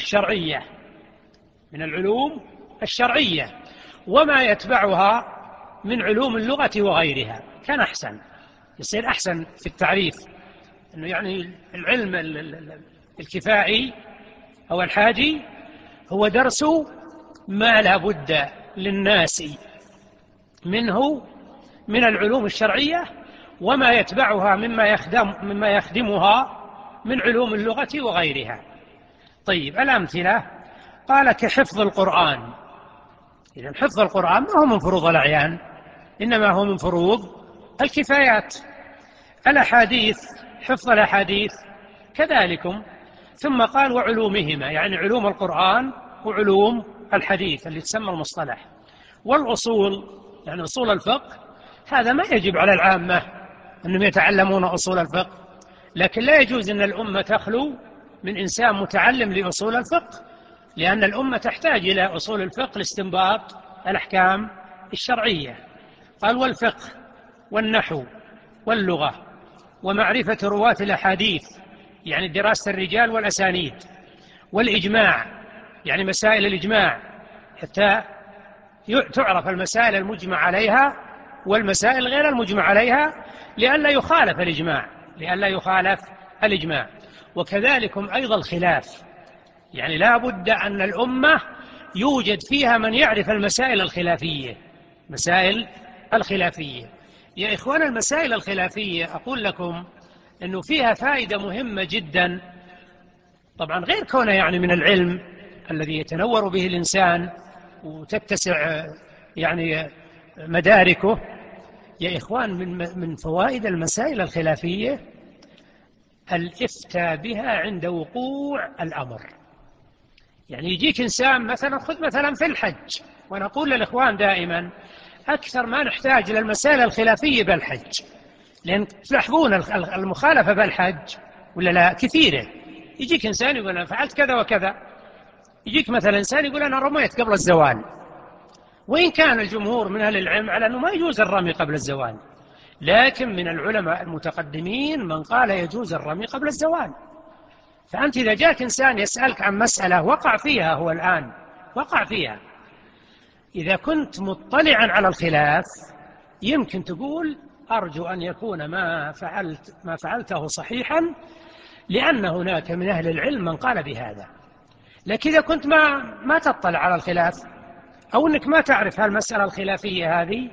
الشرعية وما يتبعها من علوم اللغة وغيرها، كان أحسن، يصير أحسن في التعريف. أنه يعني العلم الكفائي أو الحاجي هو درس ما لا بد للناس منه من العلوم الشرعية وما يتبعها مما يخدمها من علوم اللغة وغيرها. طيب الأمثلة، قال كحفظ القرآن. إذن حفظ القرآن ما هو من فروض الأعيان، إنما هو من فروض الكفايات. الأحاديث، حفظ الأحاديث كذلكم. ثم قال وعلومهما، يعني علوم القرآن وعلوم الحديث اللي تسمى المصطلح. والأصول، يعني أصول الفقه، هذا ما يجب على العامة أنهم يتعلمون أصول الفقه، لكن لا يجوز أن الأمة تخلو من إنسان متعلم لأصول الفقه، لأن الأمة تحتاج إلى أصول الفقه لاستنباط الأحكام الشرعية. قال والفقه والنحو واللغة ومعرفة رواة الأحاديث، يعني دراسة الرجال والأسانيد، والإجماع، يعني مسائل الإجماع حتى تعرف المسائل المجمع عليها والمسائل غير المجمع عليها لئلا يخالف الإجماع. وكذلكم أيضا الخلاف، يعني لا بد أن الأمة يوجد فيها من يعرف المسائل الخلافية. يا إخوان، المسائل الخلافية أقول لكم أنه فيها فائدة مهمة جدا، طبعا غير كونه يعني من العلم الذي يتنور به الإنسان وتتسع يعني مداركه. يا إخوان، من فوائد المسائل الخلافية الإفتاء بها عند وقوع الأمر. يعني يجيك إنسان مثلا، خذ مثلا في الحج، ونقول للإخوان دائما أكثر ما نحتاج إلى المسائل الخلافية بالحج، لأن تلاحظون المخالفة بالحج ولا لا كثيرة. يجيك إنسان يقول أنا فعلت كذا وكذا، يجيك مثلا إنسان يقول أنا رميت قبل الزوال، وإن كان الجمهور من أهل العلم على أنه ما يجوز الرمي قبل الزوال، لكن من العلماء المتقدمين من قال يجوز الرمي قبل الزوال. فأنت إذا جاك إنسان يسألك عن مسألة وقع فيها، هو الآن وقع فيها، إذا كنت مطلعا على الخلاف يمكن تقول أرجو أن يكون ما فعلته صحيحا، لأن هناك من أهل العلم من قال بهذا. لكن إذا كنت ما تطلع على الخلاف، أو أنك ما تعرف هالمسألة الخلافية هذه،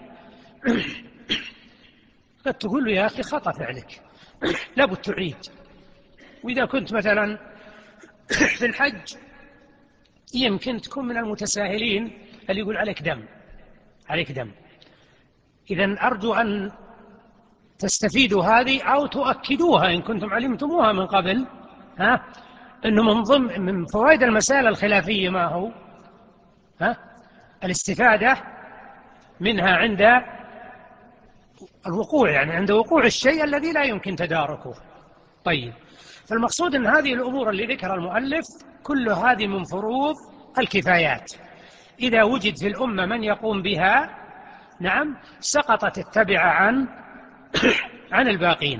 قد تقول له يا أخي خطأ فعلك، لابد تعيد. وإذا كنت مثلا في الحج يمكن تكون من المتساهلين اللي يقول عليك دم. إذن أرجو أن تستفيدوا هذه أو تؤكدوها إن كنتم علمتموها من قبل، أنه من فوائد المسائل الخلافية ما هو الاستفادة منها عند الوقوع، يعني عند وقوع الشيء الذي لا يمكن تداركه. طيب، فالمقصود أن هذه الأمور اللي ذكر المؤلف كل هذه من فروض الكفايات، إذا وجد في الأمة من يقوم بها نعم سقطت التبعة عن الباقين.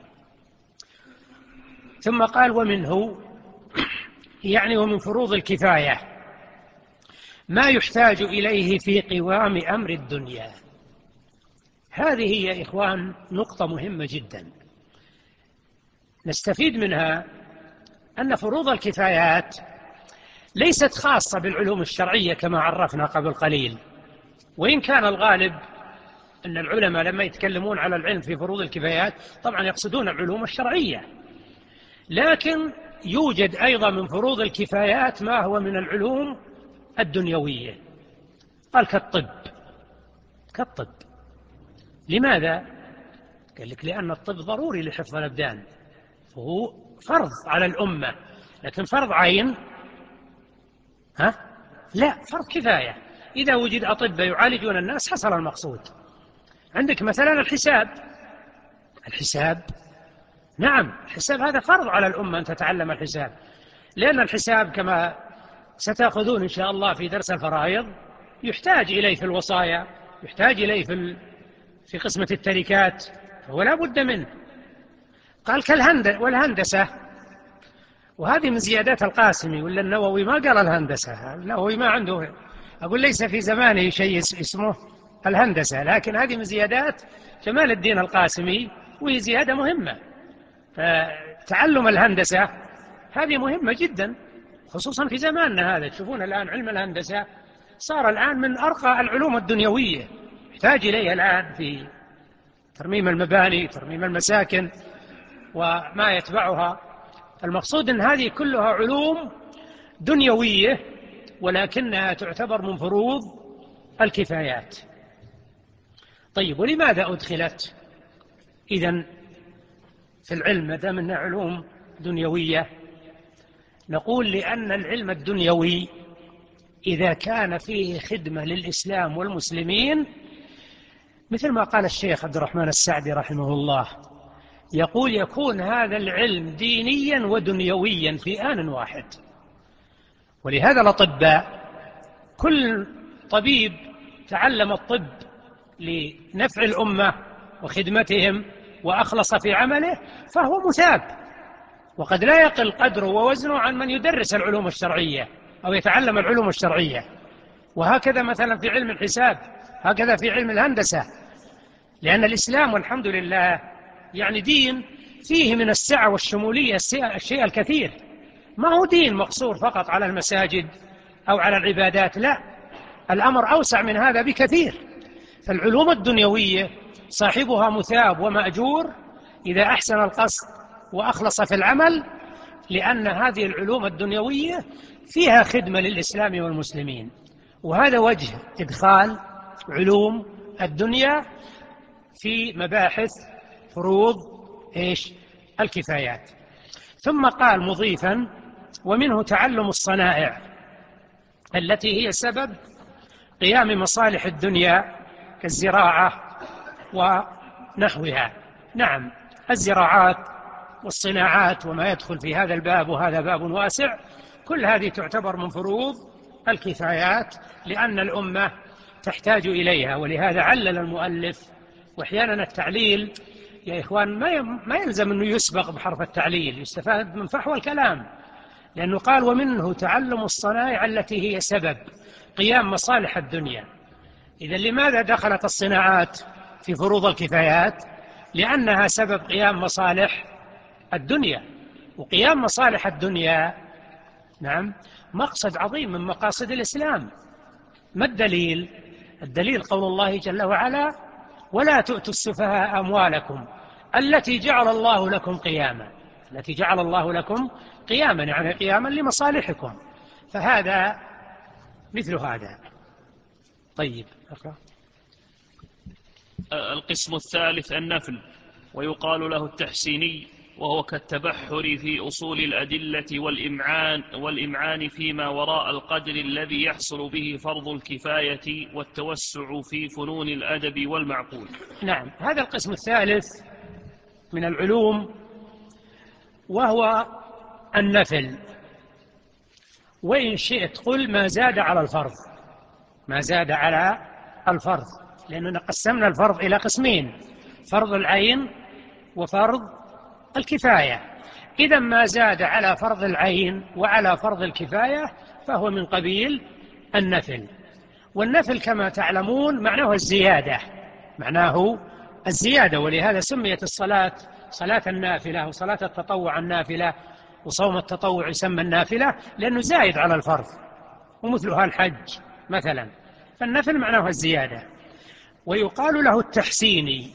ثم قال ومنه، يعني ومن فروض الكفاية ما يحتاج إليه في قوام أمر الدنيا. هذه يا إخوان نقطة مهمة جدا نستفيد منها، أن فروض الكفايات ليست خاصة بالعلوم الشرعية كما عرفنا قبل قليل، وإن كان الغالب أن العلماء لما يتكلمون على العلم في فروض الكفايات طبعا يقصدون العلوم الشرعية، لكن يوجد أيضا من فروض الكفايات ما هو من العلوم الدنيوية. قال كالطب. لماذا؟ قال لك لأن الطب ضروري لحفظ الأبدان، وهو فرض على الأمة، لكن فرض عين لا، فرض كفاية. إذا وجد أطباء يعالجون الناس حصل المقصود. عندك مثلا الحساب نعم، الحساب هذا فرض على الأمة أن تتعلم الحساب، لأن الحساب كما ستأخذون إن شاء الله في درس الفرائض يحتاج إليه في الوصايا، يحتاج إليه في قسمة التركات، ولا بد منه. قال والهندسة، وهذه من زيادات القاسمي، ولا النووي ما قال الهندسة، النووي ما عنده، أقول ليس في زمانه شيء اسمه الهندسة، لكن هذه من زيادات جمال الدين القاسمي، وهي زيادة مهمة. فتعلم الهندسة هذه مهمة جدا، خصوصا في زماننا هذا. تشوفون الآن علم الهندسة صار الآن من أرقى العلوم الدنيوية، يحتاج إليها الآن في ترميم المباني، ترميم المساكن وما يتبعها. المقصود أن هذه كلها علوم دنيوية، ولكنها تعتبر من فروض الكفايات. طيب، ولماذا أدخلت إذن في العلم ما دام أنها علوم دنيوية؟ نقول لأن العلم الدنيوي إذا كان فيه خدمة للإسلام والمسلمين، مثل ما قال الشيخ عبد الرحمن السعدي رحمه الله، يقول يكون هذا العلم دينيا ودنيويا في آن واحد. ولهذا الأطباء، كل طبيب تعلم الطب لنفع الأمة وخدمتهم وأخلص في عمله فهو مثاب، وقد لا يقل قدره ووزنه عن من يدرس العلوم الشرعية أو يتعلم العلوم الشرعية. وهكذا مثلا في علم الحساب، هكذا في علم الهندسة، لأن الإسلام والحمد لله يعني دين فيه من السعة والشمولية الشيء الكثير، ما هو دين مقصور فقط على المساجد أو على العبادات، لا، الأمر أوسع من هذا بكثير. فالعلوم الدنيوية صاحبها مثاب ومأجور إذا أحسن القصد وأخلص في العمل، لأن هذه العلوم الدنيوية فيها خدمة للإسلام والمسلمين. وهذا وجه إدخال علوم الدنيا في مباحث فروض الكفايات. ثم قال مضيفا: ومنه تعلم الصنائع التي هي سبب قيام مصالح الدنيا كالزراعة ونحوها. نعم، الزراعات والصناعات وما يدخل في هذا الباب، وهذا باب واسع، كل هذه تعتبر من فروض الكفايات لأن الأمة تحتاج إليها. ولهذا علل المؤلف. وأحيانا التعليل يا إخوان ما يلزم أنه يسبق بحرف التعليل، يستفاد من فحوى الكلام، لأنه قال: ومنه تعلم الصنائع التي هي سبب قيام مصالح الدنيا. إذن لماذا دخلت الصناعات في فروض الكفايات؟ لأنها سبب قيام مصالح الدنيا، وقيام مصالح الدنيا نعم مقصد عظيم من مقاصد الإسلام. ما الدليل؟ الدليل قول الله جل وعلا: ولا تؤتوا السفهاء أموالكم التي جعل الله لكم قياما. التي جعل الله لكم قياما يعني قياما لمصالحكم، فهذا مثل هذا. طيب، أقرأ. القسم الثالث النفل، ويقال له التحسيني، وهو كالتبحر في أصول الأدلة والإمعان فيما وراء القدر الذي يحصل به فرض الكفاية والتوسع في فنون الأدب والمعقول. نعم، هذا القسم الثالث من العلوم، وهو النفل. وإن شئت قل ما زاد على الفرض، ما زاد على الفرض، لأننا قسمنا الفرض إلى قسمين: فرض العين وفرض الكفاية. إذا ما زاد على فرض العين وعلى فرض الكفاية فهو من قبيل النفل. والنفل كما تعلمون معناه الزيادة، معناه الزيادة. ولهذا سميت الصلاة صلاة النافلة، وصلاة التطوع النافلة، وصوم التطوع يسمى النافلة لأنه زايد على الفرض، ومثلها الحج مثلا. فالنفل معناه الزيادة. ويقال له التحسيني.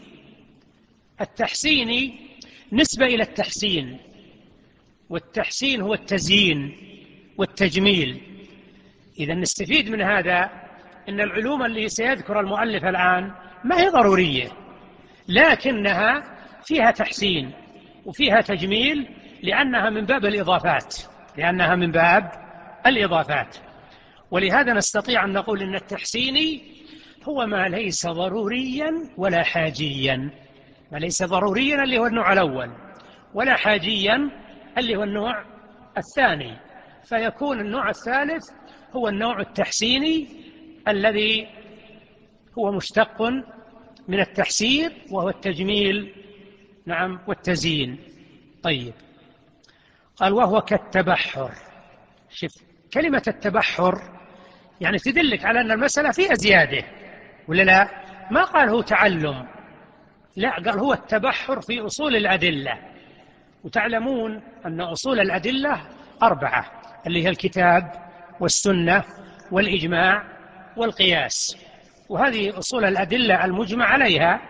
التحسيني نسبة إلى التحسين، والتحسين هو التزيين والتجميل. إذا نستفيد من هذا أن العلوم اللي سيذكر المؤلف الآن ما هي ضرورية، لكنها فيها تحسين وفيها تجميل، لأنها من باب الإضافات، لأنها من باب الإضافات. ولهذا نستطيع أن نقول أن التحسيني هو ما ليس ضروريا ولا حاجيا. ما ليس ضروريا اللي هو النوع الأول، ولا حاجيا اللي هو النوع الثاني، فيكون النوع الثالث هو النوع التحسيني الذي هو مشتق من التحسين، وهو التجميل نعم والتزيين. طيب، قال: وهو كالتبحر. شوف كلمة التبحر يعني تدلك على أن المسألة فيها زيادة، ولا لا؟ ما قال هو تعلم، لا، قال هو التبحر في أصول الأدلة. وتعلمون أن أصول الأدلة 4، اللي هي الكتاب والسنة والإجماع والقياس. وهذه أصول الأدلة المجمع عليها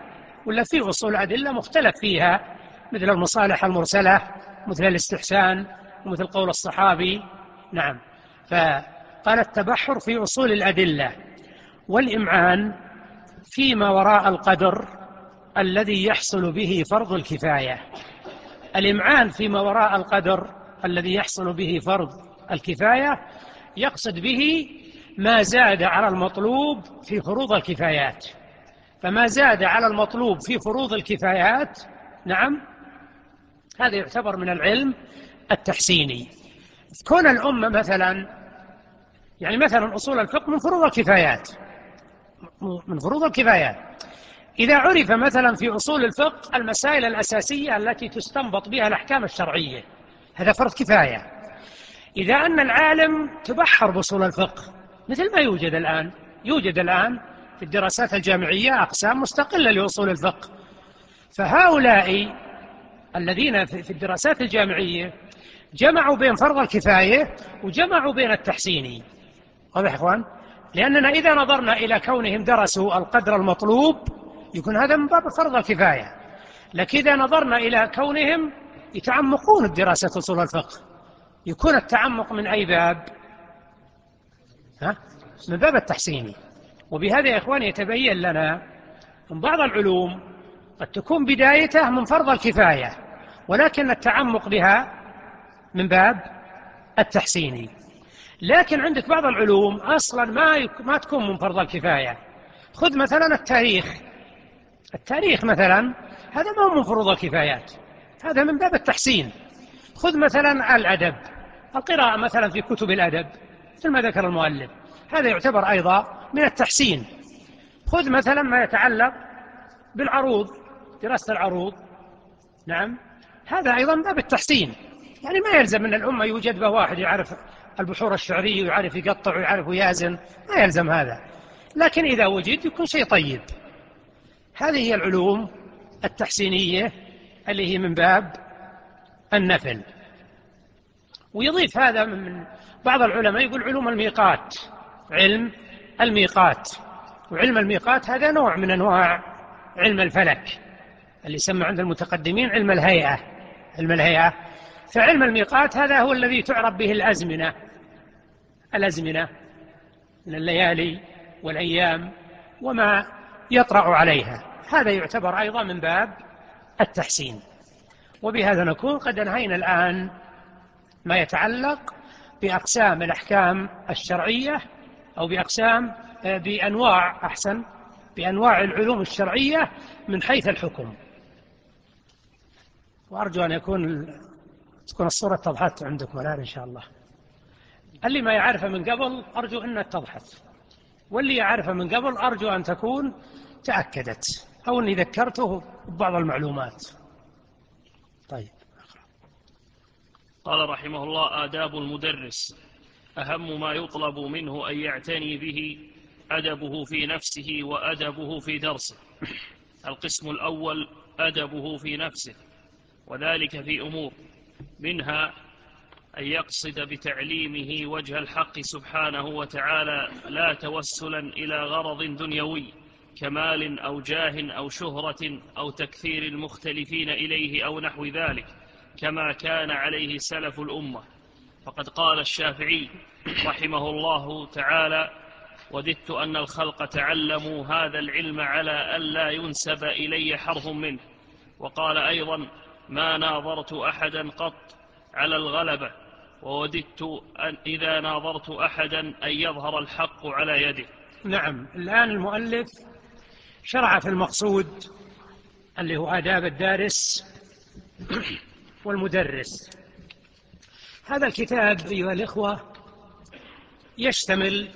ولا في أصول أدلة مختلف فيها، مثل المصالح المرسلة، مثل الاستحسان، ومثل قول الصحابي. نعم. فقال التبحر في أصول الأدلة، والإمعان فيما وراء القدر الذي يحصل به فرض الكفاية. الإمعان فيما وراء القدر الذي يحصل به فرض الكفاية يقصد به ما زاد على المطلوب في فروض الكفايات. فما زاد على المطلوب في فروض الكفايات، نعم، هذا يعتبر من العلم التحسيني. كون الأمة مثلا، يعني مثلا أصول الفقه من فروض الكفايات، من فروض الكفايات. إذا عرف مثلا في أصول الفقه المسائل الأساسية التي تستنبط بها الأحكام الشرعية، هذا فرض كفاية. إذا أن العالم تبحر بأصول الفقه، مثل ما يوجد الآن في الدراسات الجامعية أقسام مستقلة لأصول الفقه، فهؤلاء الذين في الدراسات الجامعية جمعوا بين فرض الكفاية وجمعوا بين التحسيني. واضح يا إخوان؟ لأننا إذا نظرنا إلى كونهم درسوا القدر المطلوب يكون هذا من باب فرض الكفاية، لكن إذا نظرنا إلى كونهم يتعمقون بدراسة أصول الفقه يكون التعمق من أي باب؟ من باب التحسيني. وبهذا يا إخوان يتبين لنا من بعض العلوم قد تكون بدايته من فرض الكفاية، ولكن التعمق بها من باب التحسيني. لكن عندك بعض العلوم أصلا ما تكون من فرض الكفاية. خذ مثلا التاريخ مثلا، هذا ما هو من فروض الكفايات، هذا من باب التحسين. خذ مثلا الأدب، القراءة مثلا في كتب الأدب مثل ما ذكر المؤلف، هذا يعتبر أيضا من التحسين. خذ مثلا ما يتعلق بالعروض، دراسة العروض، نعم، هذا أيضا من باب التحسين. يعني ما يلزم من الأمة يوجد به واحد يعرف البحور الشعرية ويعرف يقطع ويعرف يازن، ما يلزم هذا، لكن إذا وجد يكون شيء طيب. هذه هي العلوم التحسينية اللي هي من باب النفل. ويضيف هذا من بعض العلماء يقول علوم الميقات، علم الميقات. وعلم الميقات هذا نوع من أنواع علم الفلك اللي يسمى عند المتقدمين علم الهيئة. فعلم الميقات هذا هو الذي تعرف به الأزمنة من الليالي والأيام وما يطرأ عليها، هذا يعتبر أيضا من باب التحسين. وبهذا نكون قد انهينا الآن ما يتعلق بأقسام الأحكام الشرعية، أو بأنواع العلوم الشرعية من حيث الحكم. وأرجو أن تكون الصورة اتضحت عندكم الآن إن شاء الله. اللي ما يعرفه من قبل أرجو أنها اتضحت، واللي يعرفه من قبل أرجو أن تكون تأكدت أو أني ذكرته ببعض المعلومات. طيب. قال رحمه الله: آداب المدرس: أهم ما يطلب منه أن يعتني به أدبه في نفسه وأدبه في درسه. القسم الأول أدبه في نفسه، وذلك في أمور، منها أن يقصد بتعليمه وجه الحق سبحانه وتعالى لا توسلا إلى غرض دنيوي كمال أو جاه أو شهرة أو تكثير المختلفين إليه أو نحو ذلك، كما كان عليه سلف الأمة. فقد قال الشافعي رحمه الله تعالى: وددت أن الخلق تعلموا هذا العلم على ألا ينسب إلي حرف منه. وقال أيضا: ما ناظرت أحدا قط على الغلبة، ووددت أن إذا ناظرت أحدا أن يظهر الحق على يده. نعم. الآن المؤلف شرع في المقصود اللي هو آداب الدارس والمدرس. هذا الكتاب أيها الإخوة يشتمل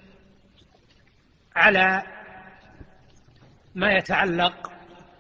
على ما يتعلق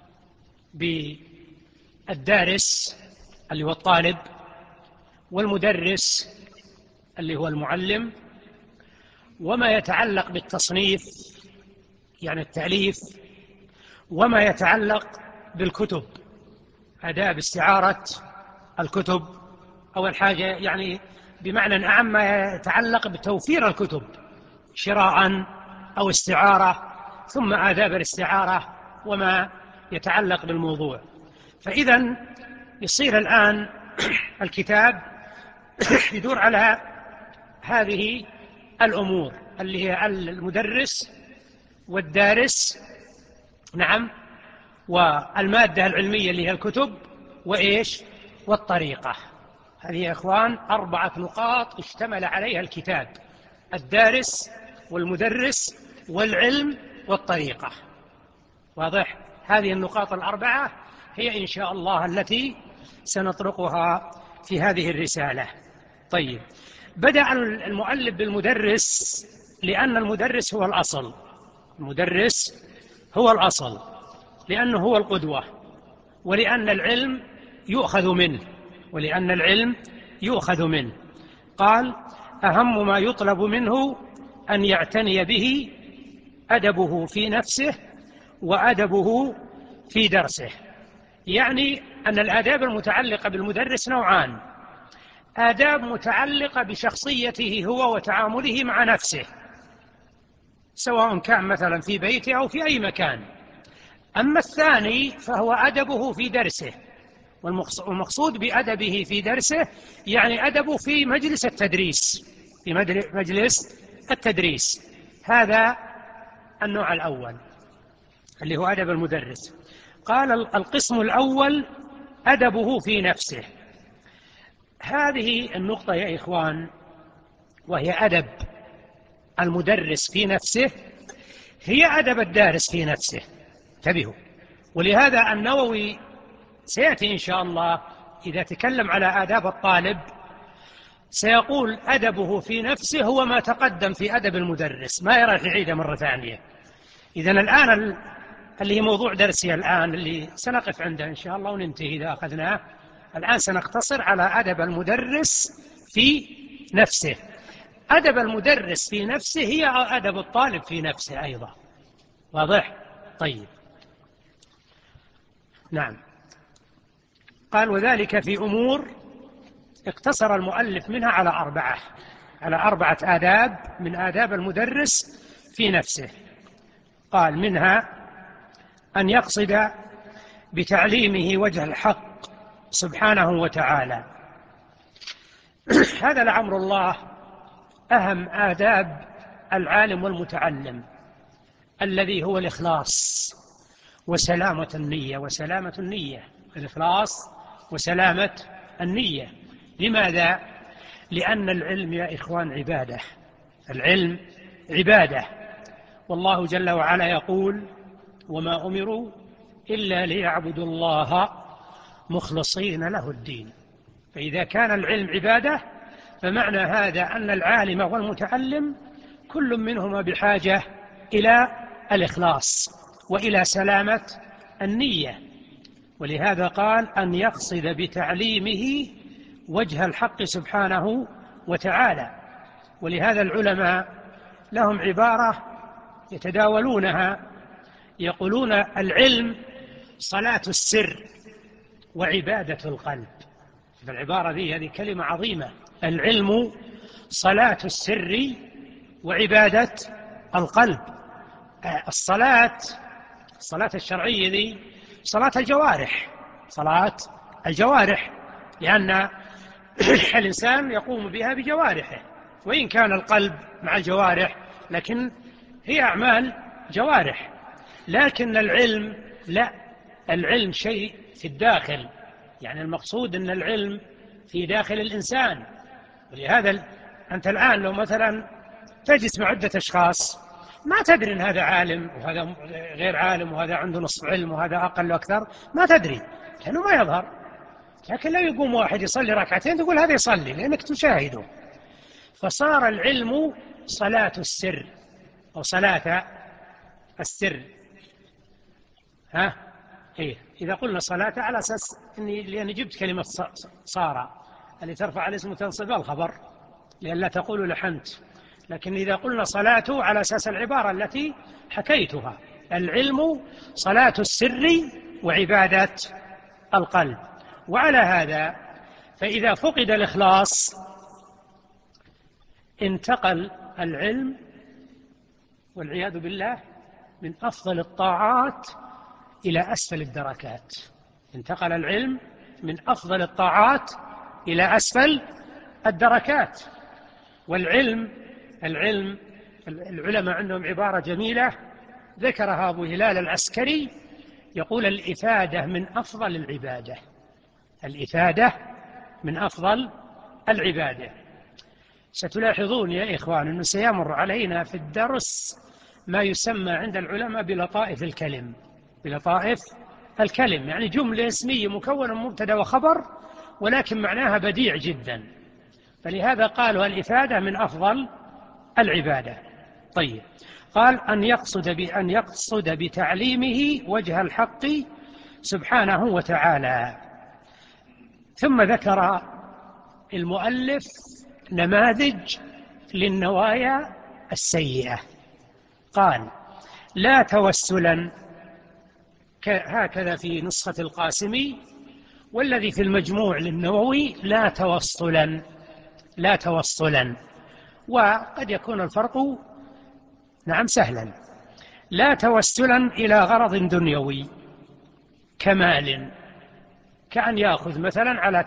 بالدارس اللي هو الطالب، والمدرس اللي هو المعلم، وما يتعلق بالتصنيف يعني التأليف، وما يتعلق بالكتب، آداب استعارة الكتب، أول حاجة يعني بمعنى أعم ما يتعلق بتوفير الكتب شراء أو استعارة، ثم آداب الاستعارة وما يتعلق بالموضوع. فإذا يصير الآن الكتاب يدور على هذه الأمور اللي هي المدرس والدارس، نعم، والمادة العلمية اللي هي الكتب، وإيش؟ والطريقة. هذه يا إخوان 4 نقاط اشتمل عليها الكتاب: الدارس والمدرس والعلم والطريقة. واضح؟ هذه النقاط 4 هي إن شاء الله التي سنطرقها في هذه الرسالة. طيب، بدأ المؤلف بالمدرس لأن المدرس هو الأصل. المدرس هو الأصل لأنه هو القدوة، ولأن العلم يؤخذ منه. قال: أهم ما يطلب منه أن يعتني به أدبه في نفسه وأدبه في درسه. يعني أن الآداب المتعلقة بالمدرس نوعان: آداب متعلقة بشخصيته هو وتعامله مع نفسه، سواء كان مثلا في بيته أو في أي مكان. أما الثاني فهو أدبه في درسه، والمقصود بأدبه في درسه يعني أدبه في مجلس التدريس. هذا النوع الأول اللي هو أدب المدرس. قال: القسم الأول أدبه في نفسه. هذه النقطة يا إخوان، وهي أدب المدرس في نفسه، هي أدب الدارس في نفسه. انتبهوا. ولهذا النووي سيأتي إن شاء الله إذا تكلم على آداب الطالب سيقول: أدبه في نفسه هو ما تقدم في أدب المدرس، ما يرى يعيده مرة ثانية. إذن الآن اللي هي موضوع درسي الآن اللي سنقف عنده إن شاء الله وننتهي إذا أخذناه، الآن سنقتصر على أدب المدرس في نفسه. أدب المدرس في نفسه هي أدب الطالب في نفسه أيضا. واضح؟ طيب، نعم. قال: وذلك في أمور اقتصر المؤلف منها على 4 آداب من آداب المدرس في نفسه. قال: منها أن يقصد بتعليمه وجه الحق سبحانه وتعالى. هذا لعمر الله أهم آداب العالم والمتعلم، الذي هو الإخلاص وسلامة النية. الإخلاص وسلامة النية. لماذا؟ لأن العلم يا إخوان عبادة. العلم عبادة، والله جل وعلا يقول: وما أمروا إلا ليعبدوا الله مخلصين له الدين. فإذا كان العلم عبادة فمعنى هذا أن العالم والمتعلم كل منهما بحاجة إلى الإخلاص وإلى سلامة النية. ولهذا قال: أن يقصد بتعليمه وجه الحق سبحانه وتعالى. ولهذا العلماء لهم عبارة يتداولونها، يقولون: العلم صلاة السر وعبادة القلب. فالعبارة هذه كلمة عظيمة: العلم صلاة السر وعبادة القلب. الصلاة الشرعية ذي صلاة الجوارح، لأن الإنسان يقوم بها بجوارحه، وإن كان القلب مع الجوارح لكن هي أعمال جوارح. لكن العلم لا، العلم شيء في الداخل، يعني المقصود أن العلم في داخل الإنسان. ولهذا أنت الآن لو مثلا تجلس مع عدة أشخاص ما تدري أن هذا عالم وهذا غير عالم وهذا عنده نصف علم وهذا أقل وأكثر، ما تدري لأنه ما يظهر. لكن لو يقوم واحد يصلي ركعتين تقول هذا يصلي لأنك تشاهده. فصار العلم صلاة السر أو صلاة السر. إيه؟ إذا قلنا صلاة على أساس لأني جبت كلمة صار اللي ترفع الاسم وتنصب الخبر لأن لا تقولوا لحنت، لكن إذا قلنا صلاة على أساس العبارة التي حكيتها: العلم صلاة السر وعبادة القلب. وعلى هذا فإذا فقد الإخلاص انتقل العلم والعياذ بالله من أفضل الطاعات إلى أسفل الدركات، انتقل العلم من أفضل الطاعات إلى أسفل الدركات. والعلم العلماء عندهم عبارة جميلة ذكرها أبو هلال العسكري، يقول: الإفادة من أفضل العبادة. الإفادة من أفضل العبادة. ستلاحظون يا إخوان أنه سيمر علينا في الدرس ما يسمى عند العلماء بلطائف الكلم. بلطائف الكلم يعني جملة اسمية مكونة من مبتدأ وخبر ولكن معناها بديع جدا، فلهذا قالوا الإفادة من أفضل العبادة. طيب، قال أن يقصد بتعليمه وجه الحق سبحانه وتعالى. ثم ذكر المؤلف نماذج للنوايا السيئة. قال: لا توسلا، هكذا في نسخة القاسمي، والذي في المجموع للنووي لا توصلا. لا توصلا، وقد يكون الفرق سهلا. لا توسلا إلى غرض دنيوي كمال، كأن يأخذ مثلا على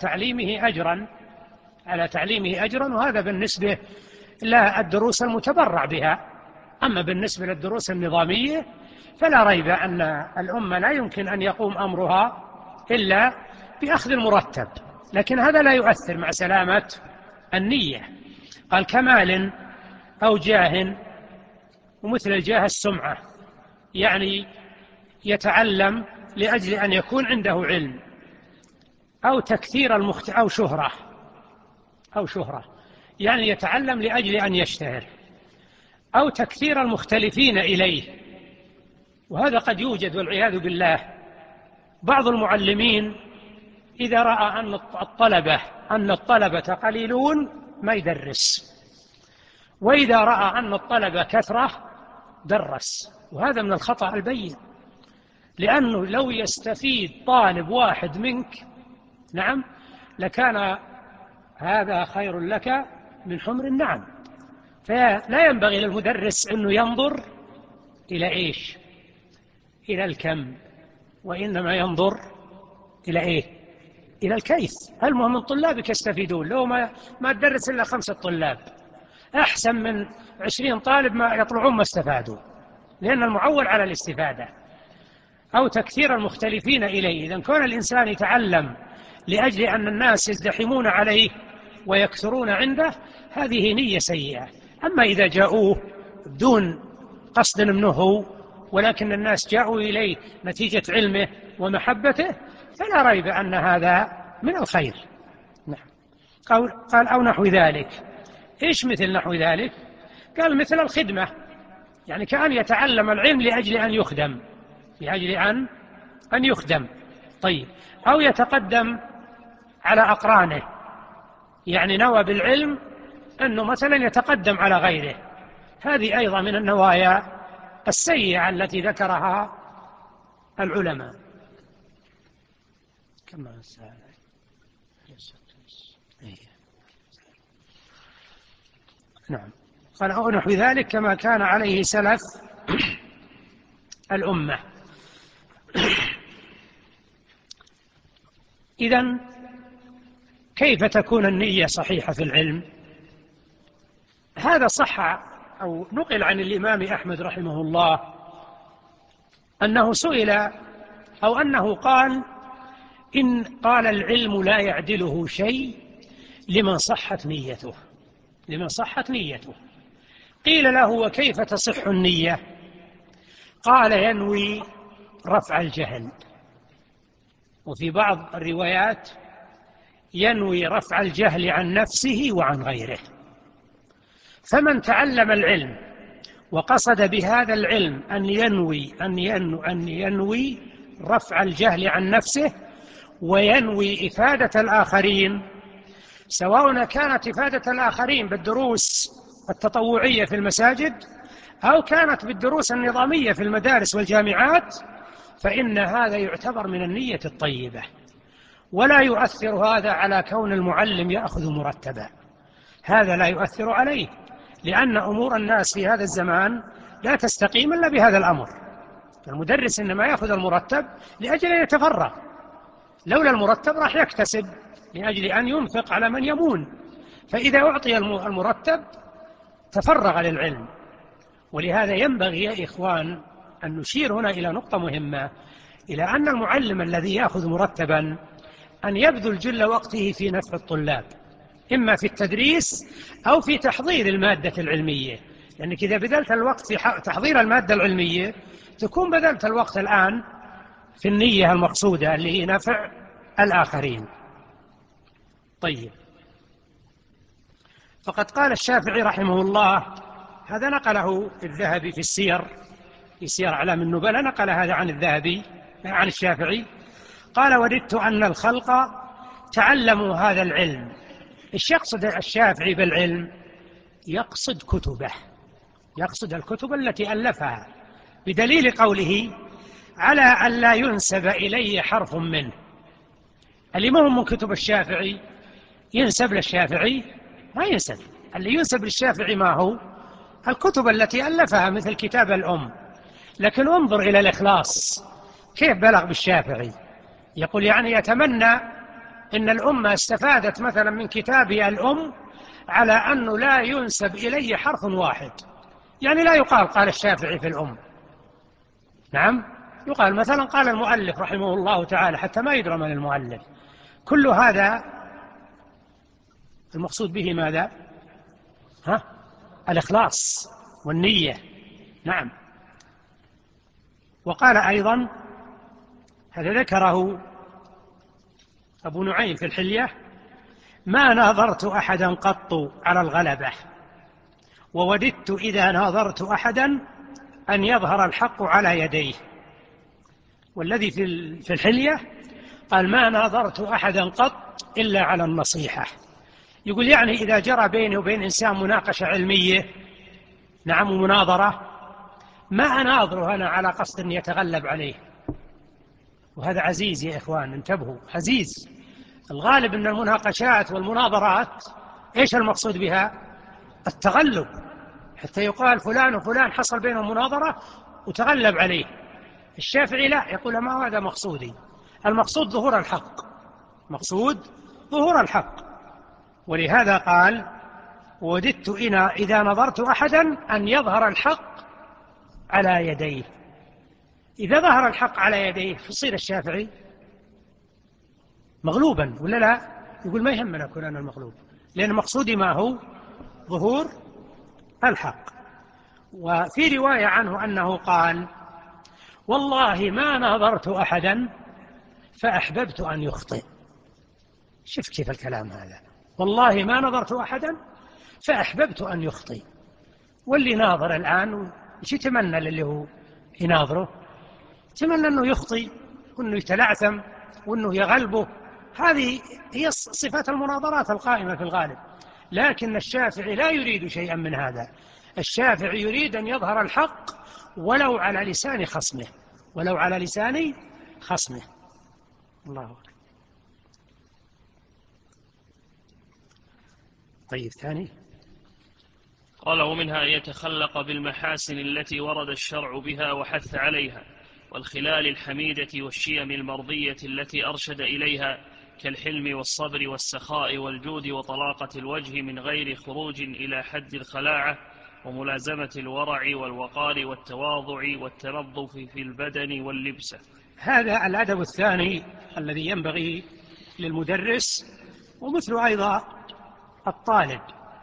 تعليمه أجرا، وهذا بالنسبة للدروس المتبرع بها. أما بالنسبة للدروس النظامية فلا ريب أن الأمة لا يمكن أن يقوم أمرها إلا بأخذ المرتب، لكن هذا لا يؤثر مع سلامة النية. قال: كمال أو جاه، ومثل الجاه السمعة، يعني يتعلم لأجل أن يكون عنده علم، أو تكثير أو شهرة يعني يتعلم لأجل أن يشتهر، أو تكثير المختلفين إليه، وهذا قد يوجد والعياذ بالله. بعض المعلمين إذا رأى أن الطلبة قليلون ما يدرس، وإذا رأى أن الطلبة كثرة درس، وهذا من الخطأ البين، لأنه لو يستفيد طالب واحد منك لكان هذا خير لك من حمر النعم. فلا ينبغي للمدرس أنه ينظر إلى إيش؟ إلى الكم، وإنما ينظر إلى إيه؟ إلى الكيف. المهم من طلابك يستفيدون، لو ما تدرس إلا 5 طلاب أحسن من 20 طالب ما يطلعون ما استفادوا، لأن المعول على الاستفادة. أو تكثير المختلفين إليه، إذن كون الإنسان يتعلم لأجل أن الناس يزدحمون عليه ويكثرون عنده، هذه نية سيئة. أما إذا جاءوه دون قصد منه ولكن الناس جاءوا إليه نتيجة علمه ومحبته، فلا ريب أن هذا من الخير. قال: أو نحو ذلك. إيش مثل نحو ذلك؟ قال: مثل الخدمة، يعني كأن يتعلم العلم لأجل أن يخدم. طيب، أو يتقدم على أقرانه، يعني نوى بالعلم أنه مثلا يتقدم على غيره، هذه أيضا من النوايا السيئة التي ذكرها العلماء. قال: أو نحو ذلك كما كان عليه سلف الأمة. إذن كيف تكون النية صحيحة في العلم؟ هذا صح أو نقل عن الإمام أحمد رحمه الله أنه سئل أو أنه قال: إن قال العلم لا يعدله شيء لمن صحت نيته. قيل له: وكيف تصح النية؟ قال: ينوي رفع الجهل، وفي بعض الروايات ينوي رفع الجهل عن نفسه وعن غيره. فمن تعلم العلم وقصد بهذا العلم أن ينوي رفع الجهل عن نفسه وينوي إفادة الآخرين، سواء كانت إفادة الآخرين بالدروس التطوعية في المساجد أو كانت بالدروس النظامية في المدارس والجامعات، فإن هذا يعتبر من النية الطيبة، ولا يؤثر هذا على كون المعلم يأخذ مرتبا. هذا لا يؤثر عليه، لأن أمور الناس في هذا الزمان لا تستقيم إلا بهذا الأمر. المدرس إنما يأخذ المرتب لأجل أن يتفرغ، لولا المرتب راح يكتسب لأجل أن ينفق على من يمون، فإذا أعطي المرتب تفرغ للعلم. ولهذا ينبغي يا إخوان أن نشير هنا إلى نقطة مهمة، إلى أن المعلم الذي يأخذ مرتبا أن يبذل جل وقته في نفع الطلاب، إما في التدريس أو في تحضير المادة العلمية، لأنك إذا بذلت الوقت في تحضير المادة العلمية تكون بذلت الوقت الآن في النية المقصودة اللي هي نفع الآخرين. طيب، فقد قال الشافعي رحمه الله، هذا نقله الذهبي في السير، في سير أعلام النبلاء، نقل هذا عن الذهبي عن الشافعي، قال: وددت أن الخلق تعلموا هذا العلم. إيش يقصد الشافعي بالعلم؟ يقصد كتبه، يقصد الكتب التي ألفها، بدليل قوله: على أن لا ينسب إلي حرف منه. اللي ما هو من كتب الشافعي ينسب للشافعي؟ ما ينسب. اللي ينسب للشافعي ما هو؟ الكتب التي ألفها، مثل كتاب الأم. لكن انظر إلى الإخلاص كيف بلغ بالشافعي، يقول يعني يتمنى إن الأمة استفادت مثلا من كتابي الأم على أنه لا ينسب إلي حرف واحد، يعني لا يقال قال الشافعي في الأم، نعم، يقال مثلا قال المؤلف رحمه الله تعالى، حتى ما يدرى من المؤلف. كل هذا المقصود به ماذا؟ الإخلاص والنية، نعم. وقال أيضا، هذا ذكره أبو نعيم في الحلية: ما ناظرت أحدا قط على الغلبة، ووددت إذا ناظرت أحدا أن يظهر الحق على يديه. والذي في الحلية قال: ما ناظرت أحدا قط إلا على النصيحة. يقول يعني إذا جرى بيني وبين إنسان مناقشة علمية، نعم، ومناظرة، ما أناظره أنا على قصد أن يتغلب عليه. وهذا عزيز يا إخوان، انتبهوا، عزيز. الغالب أن المناقشات والمناظرات إيش المقصود بها؟ التغلب، حتى يقال فلان وفلان حصل بينهم مناظرة وتغلب عليه. الشافعي لا، يقول ما هذا مقصودي، المقصود ظهور الحق، مقصود ظهور الحق. ولهذا قال: وددت إذا نظرت أحدا أن يظهر الحق على يديه. إذا ظهر الحق على يديه فصير الشافعي مغلوبا ولا لا؟ يقول ما يهمنا أكون أنا المغلوب، لأن مقصودي ما هو؟ ظهور الحق. وفي رواية عنه أنه قال: والله ما نظرت أحدا فأحببت أن يخطئ. شوف كيف الكلام هذا، والله ما نظرت أحدا فأحببت أن يخطئ. واللي ناظر الآن إيش يتمنى للي هو يناظره؟ يتمنى أنه يخطئ وأنه يتلعثم وأنه يغلبه. هذه هي صفات المناظرات القائمة في الغالب. لكن الشافعي لا يريد شيئا من هذا، الشافعي يريد أن يظهر الحق ولو على لسان خصمه، ولو على لسان خصمه. الله أكبر. طيب، ثاني قال: ومنها أن يتخلق بالمحاسن التي ورد الشرع بها وحث عليها، والخلال الحميدة والشيم المرضية التي أرشد إليها، كالحلم والصبر والسخاء والجود وطلاقة الوجه من غير خروج إلى حد الخلاعة، وملازمة الورع والوقار والتواضع والتنظف في البدن واللبسة. هذا الأدب الثاني الذي ينبغي للمدرس، ومثل أيضا الطالب.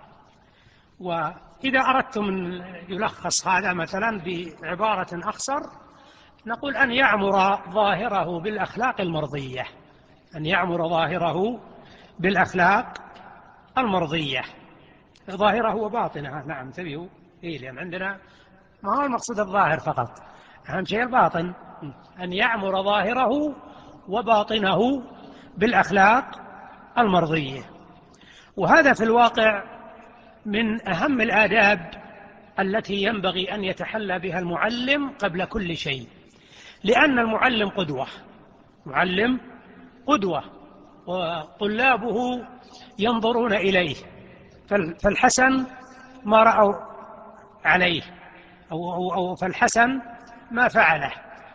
وإذا أردتم أن يلخص هذا مثلا بعبارة أخصر، نقول أن يعمر ظاهره بالأخلاق المرضية، أن يعمر ظاهره بالأخلاق المرضية، ظاهره وباطنه. نعم، انتبهوا، لأن عندنا ما هو المقصود الظاهر فقط، أهم شيء الباطن. أن يعمر ظاهره وباطنه بالأخلاق المرضية. وهذا في الواقع من أهم الآداب التي ينبغي أن يتحلى بها المعلم قبل كل شيء، لأن المعلم قدوة، معلم قدوة، وطلابه ينظرون إليه، فالحسن ما رأوا عليه، أو فالحسن ما فعله.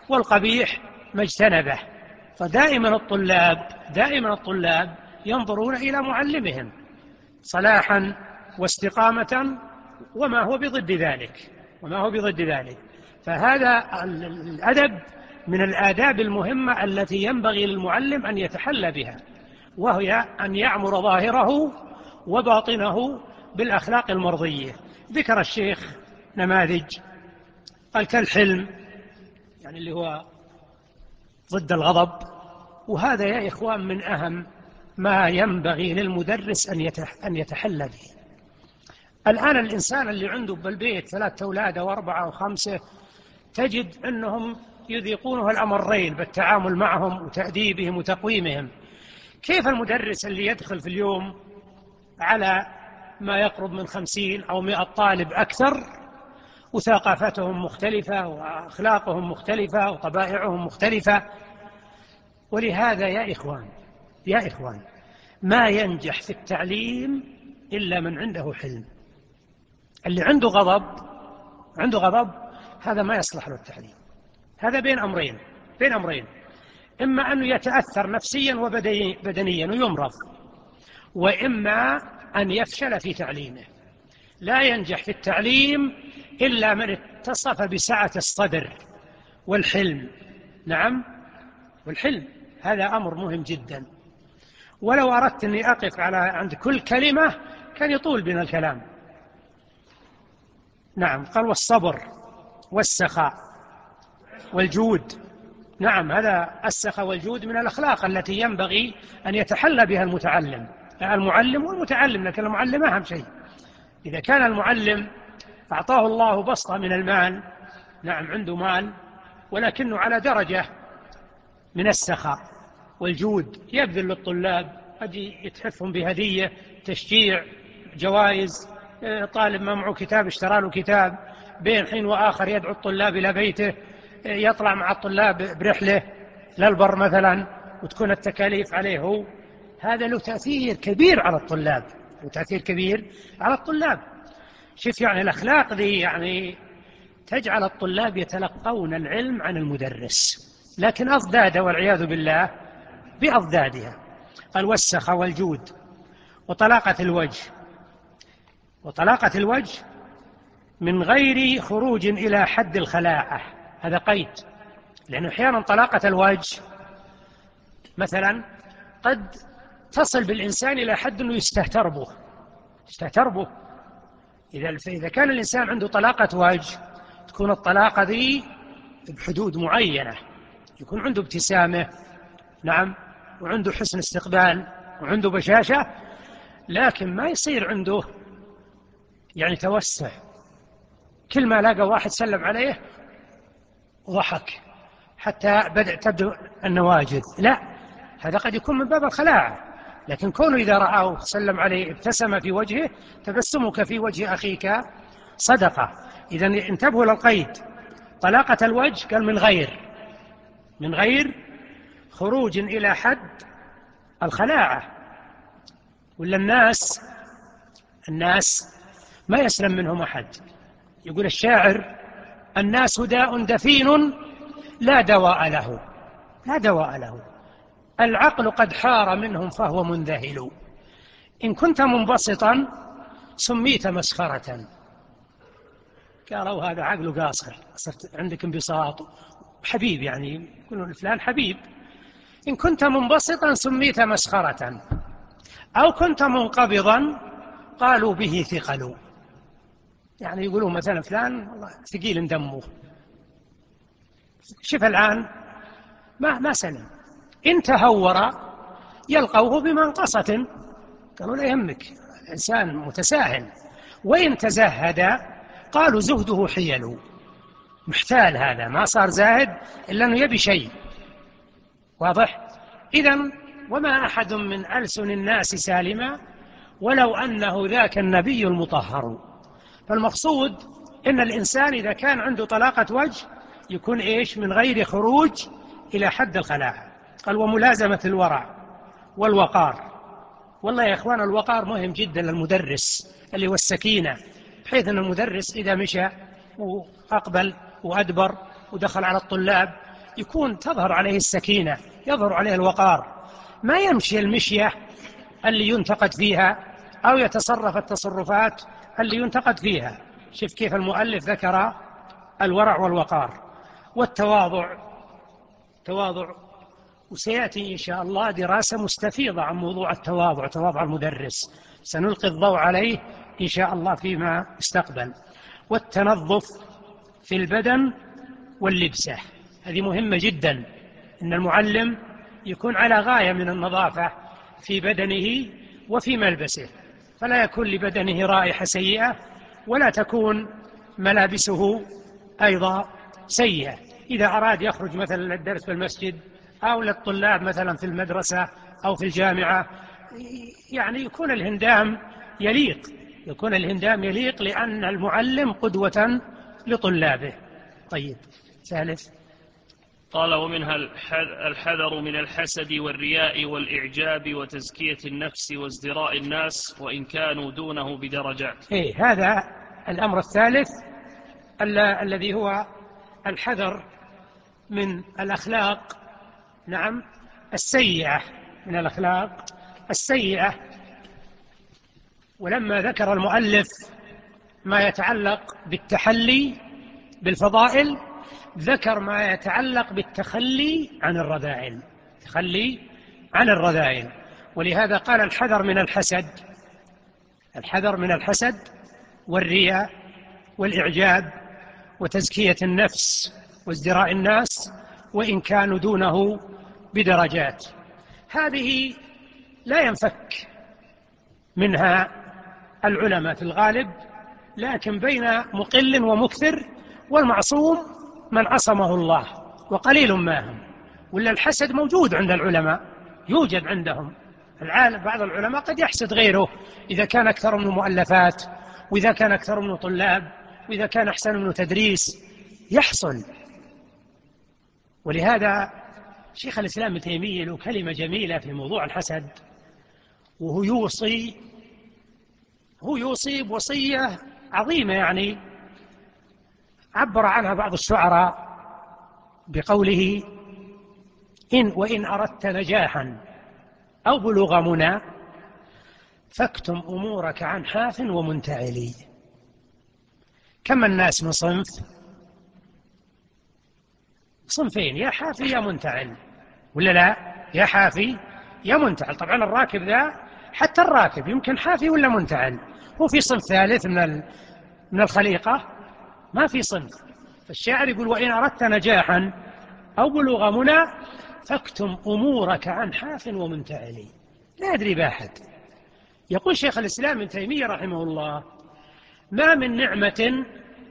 والقبيح ما اجتنبه. فدائما الطلاب ينظرون إلى معلمهم صلاحا واستقامة وما هو بضد ذلك. فهذا الأدب من الآداب المهمة التي ينبغي للمعلم أن يتحلى بها، وهي أن يعمر ظاهره وباطنه بالأخلاق المرضية. ذكر الشيخ نماذج، قال كالحلم، يعني اللي هو ضد الغضب، وهذا يا إخوان من أهم ما ينبغي للمدرس أن يتحلى به. الآن الإنسان اللي عنده بالبيت 3 أولاد أو 4 أو 5 تجد أنهم يذيقونه الأمرين بالتعامل معهم وتأديبهم وتقويمهم. كيف المدرس اللي يدخل في اليوم على ما يقرب من 50 أو 100 طالب أكثر، وثقافتهم مختلفة وأخلاقهم مختلفة وطبائعهم مختلفة؟ ولهذا يا إخوان ما ينجح في التعليم إلا من عنده حلم. اللي عنده غضب هذا ما يصلح له التعليم. هذا بين أمرين، إما أنه يتأثر نفسيا وبدنيا ويمرض، وإما أن يفشل في تعليمه. لا ينجح في التعليم إلا من اتصف بسعة الصدر والحلم. نعم، والحلم هذا أمر مهم جدا. ولو أردت أني أقف عند كل كلمة كان يطول بنا الكلام. نعم، قال والصبر والسخاء والجود. نعم، هذا السخاء والجود من الأخلاق التي ينبغي أن يتحلى بها المعلم والمتعلم، لكن المعلم أهم شيء. إذا كان المعلم أعطاه الله بسطة من المال، نعم عنده مال، ولكنه على درجة من السخاء والجود، يبذل للطلاب، قد يتحفهم بهدية، تشجيع، جوائز. طالب ما معه كتاب اشترى له كتاب، بين حين وآخر يدعو الطلاب إلى بيته، يطلع مع الطلاب برحلة للبر مثلا، وتكون التكاليف عليه هو. هذا له تأثير كبير على الطلاب. شوف يعني الأخلاق ذي يعني تجعل الطلاب يتلقون العلم عن المدرس، لكن أضداد والعياذ بالله بأضدادها. قال والسخاء والجود وطلاقة الوجه من غير خروج إلى حد الخلاعة. هذا قيد، لأنه أحيانا طلاقة الوجه مثلا قد تصل بالإنسان إلى حد أنه يستهتر به. إذا كان الإنسان عنده طلاقة وجه، تكون الطلاقة ذي بحدود معينة، يكون عنده ابتسامة، نعم، وعنده حسن استقبال وعنده بشاشة، لكن ما يصير عنده يعني توسع. كل ما لقى واحد سلم عليه وضحك حتى تبدو النواجذ. لا، هذا قد يكون من باب الخلاعة. لكن كونه إذا رآه سلم عليه ابتسم في وجهه، تبسمك في وجه أخيك صدقة. إذن انتبهوا للقيد. طلاقة الوجه قال من غير خروج إلى حد الخلاعة. ولا الناس ما يسلم منهم أحد. يقول الشاعر: الناس داء دفين لا دواء له، العقل قد حار منهم فهو منذهل، إن كنت منبسطا سميت مسخرة. قالوا هذا عقله قاصر، صرت عندك انبساط حبيب، يعني يقولون فلان حبيب. إن كنت منبسطا سميت مسخرة، أو كنت منقبضا قالوا به ثقل. يعني يقولون مثلا فلان ثقيل دمه. شوف الآن ما سلم. إن تهور يلقوه بمنقصة، قالوا لا يهمك، إنسان متساهل. وإن تزهد قالوا زهده حيل، محتال، هذا ما صار زاهد إلا أنه يبي شيء. واضح؟ إذن وما أحد من ألسن الناس سالما ولو أنه ذاك النبي المطهر. فالمقصود إن الإنسان إذا كان عنده طلاقة وجه يكون من غير خروج إلى حد الخلاعة. قال وملازمة الورع والوقار. والله يا إخوان الوقار مهم جدا للمدرس، اللي هو السكينة، بحيث أن المدرس إذا مشى وأقبل وأدبر ودخل على الطلاب يكون تظهر عليه السكينة، يظهر عليه الوقار، ما يمشي المشية اللي ينتقد فيها أو يتصرف التصرفات اللي ينتقد فيها. شوف كيف المؤلف ذكر الورع والوقار والتواضع. وسيأتي إن شاء الله دراسة مستفيضة عن موضوع التواضع، تواضع المدرس، سنلقي الضوء عليه إن شاء الله فيما استقبل. والتنظف في البدن واللبسة، هذه مهمة جدا، إن المعلم يكون على غاية من النظافة في بدنه وفي ملبسه، فلا يكون لبدنه رائحة سيئة ولا تكون ملابسه أيضا سيئة. إذا أراد يخرج مثلا للدرس في المسجد أو للطلاب مثلا في المدرسة أو في الجامعة، يعني يكون الهندام يليق، لأن المعلم قدوة لطلابه. طيب، ثالث. قال: ومنها الحذر من الحسد والرياء والإعجاب وتزكية النفس وازدراء الناس وإن كانوا دونه بدرجات. هذا الأمر الثالث الذي هو الحذر من الأخلاق، نعم، السيئة، من الأخلاق السيئة. ولما ذكر المؤلف ما يتعلق بالتحلي بالفضائل، ذكر ما يتعلق بالتخلي عن الرذائل، ولهذا قال الحذر من الحسد والرياء والإعجاب وتزكية النفس وازدراء الناس وإن كانوا دونه بدرجات. هذه لا ينفك منها العلماء في الغالب، لكن بين مقل ومكثر، والمعصوم من عصمه الله وقليل ما هم. ولا الحسد موجود عند العلماء، يوجد عندهم. بعض العلماء قد يحسد غيره إذا كان أكثر منه مؤلفات، وإذا كان أكثر منه طلاب، وإذا كان أحسن منه تدريس، يحصل. ولهذا شيخ الإسلام ابن تيمية له كلمة جميلة في موضوع الحسد، وهو يوصي بوصية عظيمة، يعني عبر عنها بعض الشعراء بقوله: وإن أردت نجاحا أو بلوغ منى فاكتم أمورك عن حاف ومنتعلي. كم الناس من صنفين، يا حافي يا منتعل، ولا لا؟ يا حافي يا منتعل. طبعا الراكب ذا، حتى الراكب يمكن حافي ولا منتعل، هو في صنف ثالث من الخليقة، ما في صنف. فالشاعر يقول: وإن أردت نجاحا أو بلوغ منى فاكتم أمورك عن حاف ومنتعل. لا يدري بأحد. يقول شيخ الإسلام ابن تيمية رحمه الله: ما من نعمة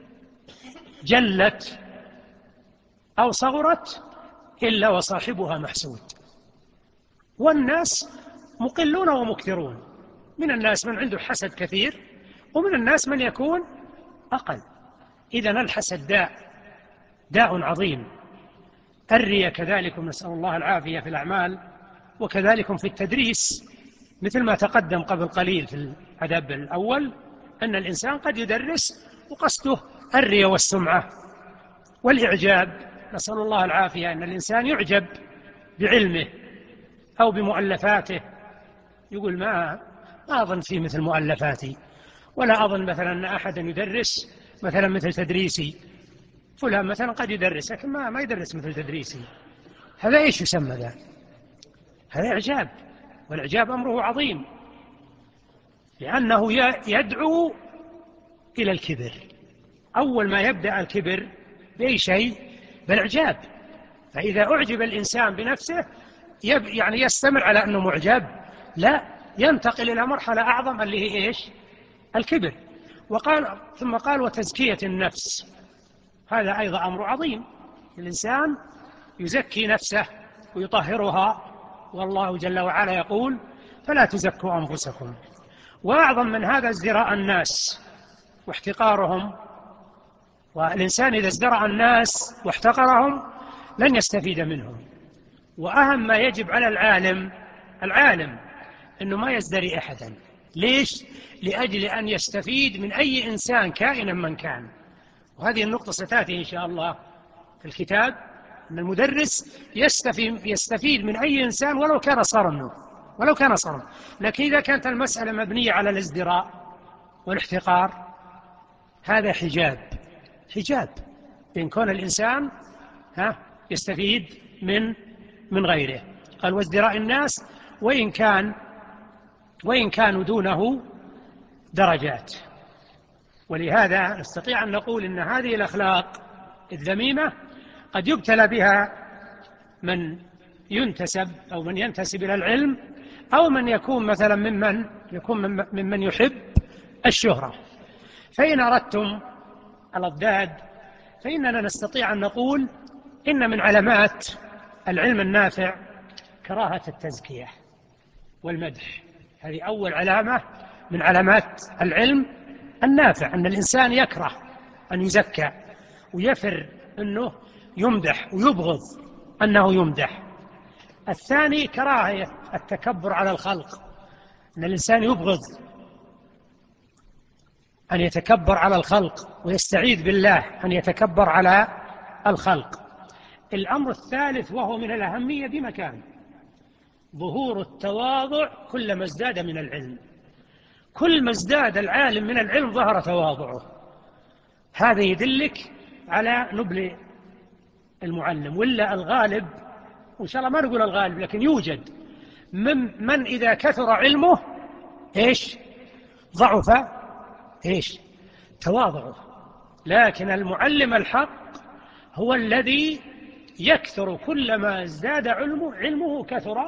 جلت أو صغرت إلا وصاحبها محسود، والناس مقلون ومكثرون. من الناس من عنده حسد كثير، ومن الناس من يكون أقل. إذن الحسد داء عظيم. الرياء كذلك، نسأل الله العافية في الأعمال، وكذلك في التدريس، مثل ما تقدم قبل قليل في الأدب الأول، أن الإنسان قد يدرس وقصده الرياء والسمعة والإعجاب. نسأل الله العافية، أن الإنسان يعجب بعلمه أو بمؤلفاته، يقول ما أظن فيه مثل مؤلفاتي، ولا أظن مثلا أن أحدا يدرس مثلا مثل تدريسي. فلان مثلا قد يدرس لكن ما يدرس مثل تدريسي. هذا إيش يسمى ذا؟ هذا إعجاب، والإعجاب أمره عظيم، لأنه يدعو إلى الكبر. أول ما يبدأ الكبر بأي شيء؟ بالإعجاب. فإذا أعجب الإنسان بنفسه يعني يستمر على أنه معجب؟ لا، ينتقل إلى مرحلة أعظم اللي هي إيش؟ الكبر. ثم قال: وتزكية النفس. هذا أيضا أمر عظيم، الإنسان يزكي نفسه ويطهرها، والله جل وعلا يقول: فلا تزكوا أنفسكم. وأعظم من هذا ازدراء الناس واحتقارهم. والإنسان إذا ازدرأ الناس واحتقرهم لن يستفيد منهم. وأهم ما يجب على العالم أنه ما يزدري أحدا. ليش؟ لأجل أن يستفيد من أي إنسان كائنا من كان. وهذه النقطة ستأتي إن شاء الله في الكتاب، أن المدرس يستفيد من أي إنسان ولو كان صرمه، لكن إذا كانت المسألة مبنية على الازدراء والاحتقار هذا حجاب بين كون الإنسان يستفيد من غيره. قال وازدراء الناس وإن كانوا دونه درجات. ولهذا نستطيع أن نقول إن هذه الأخلاق الذميمة قد يبتلى بها من ينتسب إلى العلم، أو من يكون مثلا ممن يحب الشهرة. فإن أردتم الأضداد فإننا نستطيع أن نقول إن من علامات العلم النافع كراهة التزكية والمدح. هذه أول علامة من علامات العلم النافع، أن الإنسان يكره أن يزكى ويفر أنه يمدح ويبغض أنه يمدح. الثاني كراهية التكبر على الخلق، أن الإنسان يبغض أن يتكبر على الخلق ويستعيذ بالله أن يتكبر على الخلق. الأمر الثالث وهو من الأهمية بمكان، ظهور التواضع كلما ازداد من العلم. كل ما ازداد العالم من العلم ظهر تواضعه. هذا يدلك على نبل المعلم. ولا الغالب، وإن شاء الله ما نقول الغالب، لكن يوجد من إذا كثر علمه ضعف تواضعه. لكن المعلم الحق هو الذي يكثر، كلما ازداد علمه كثر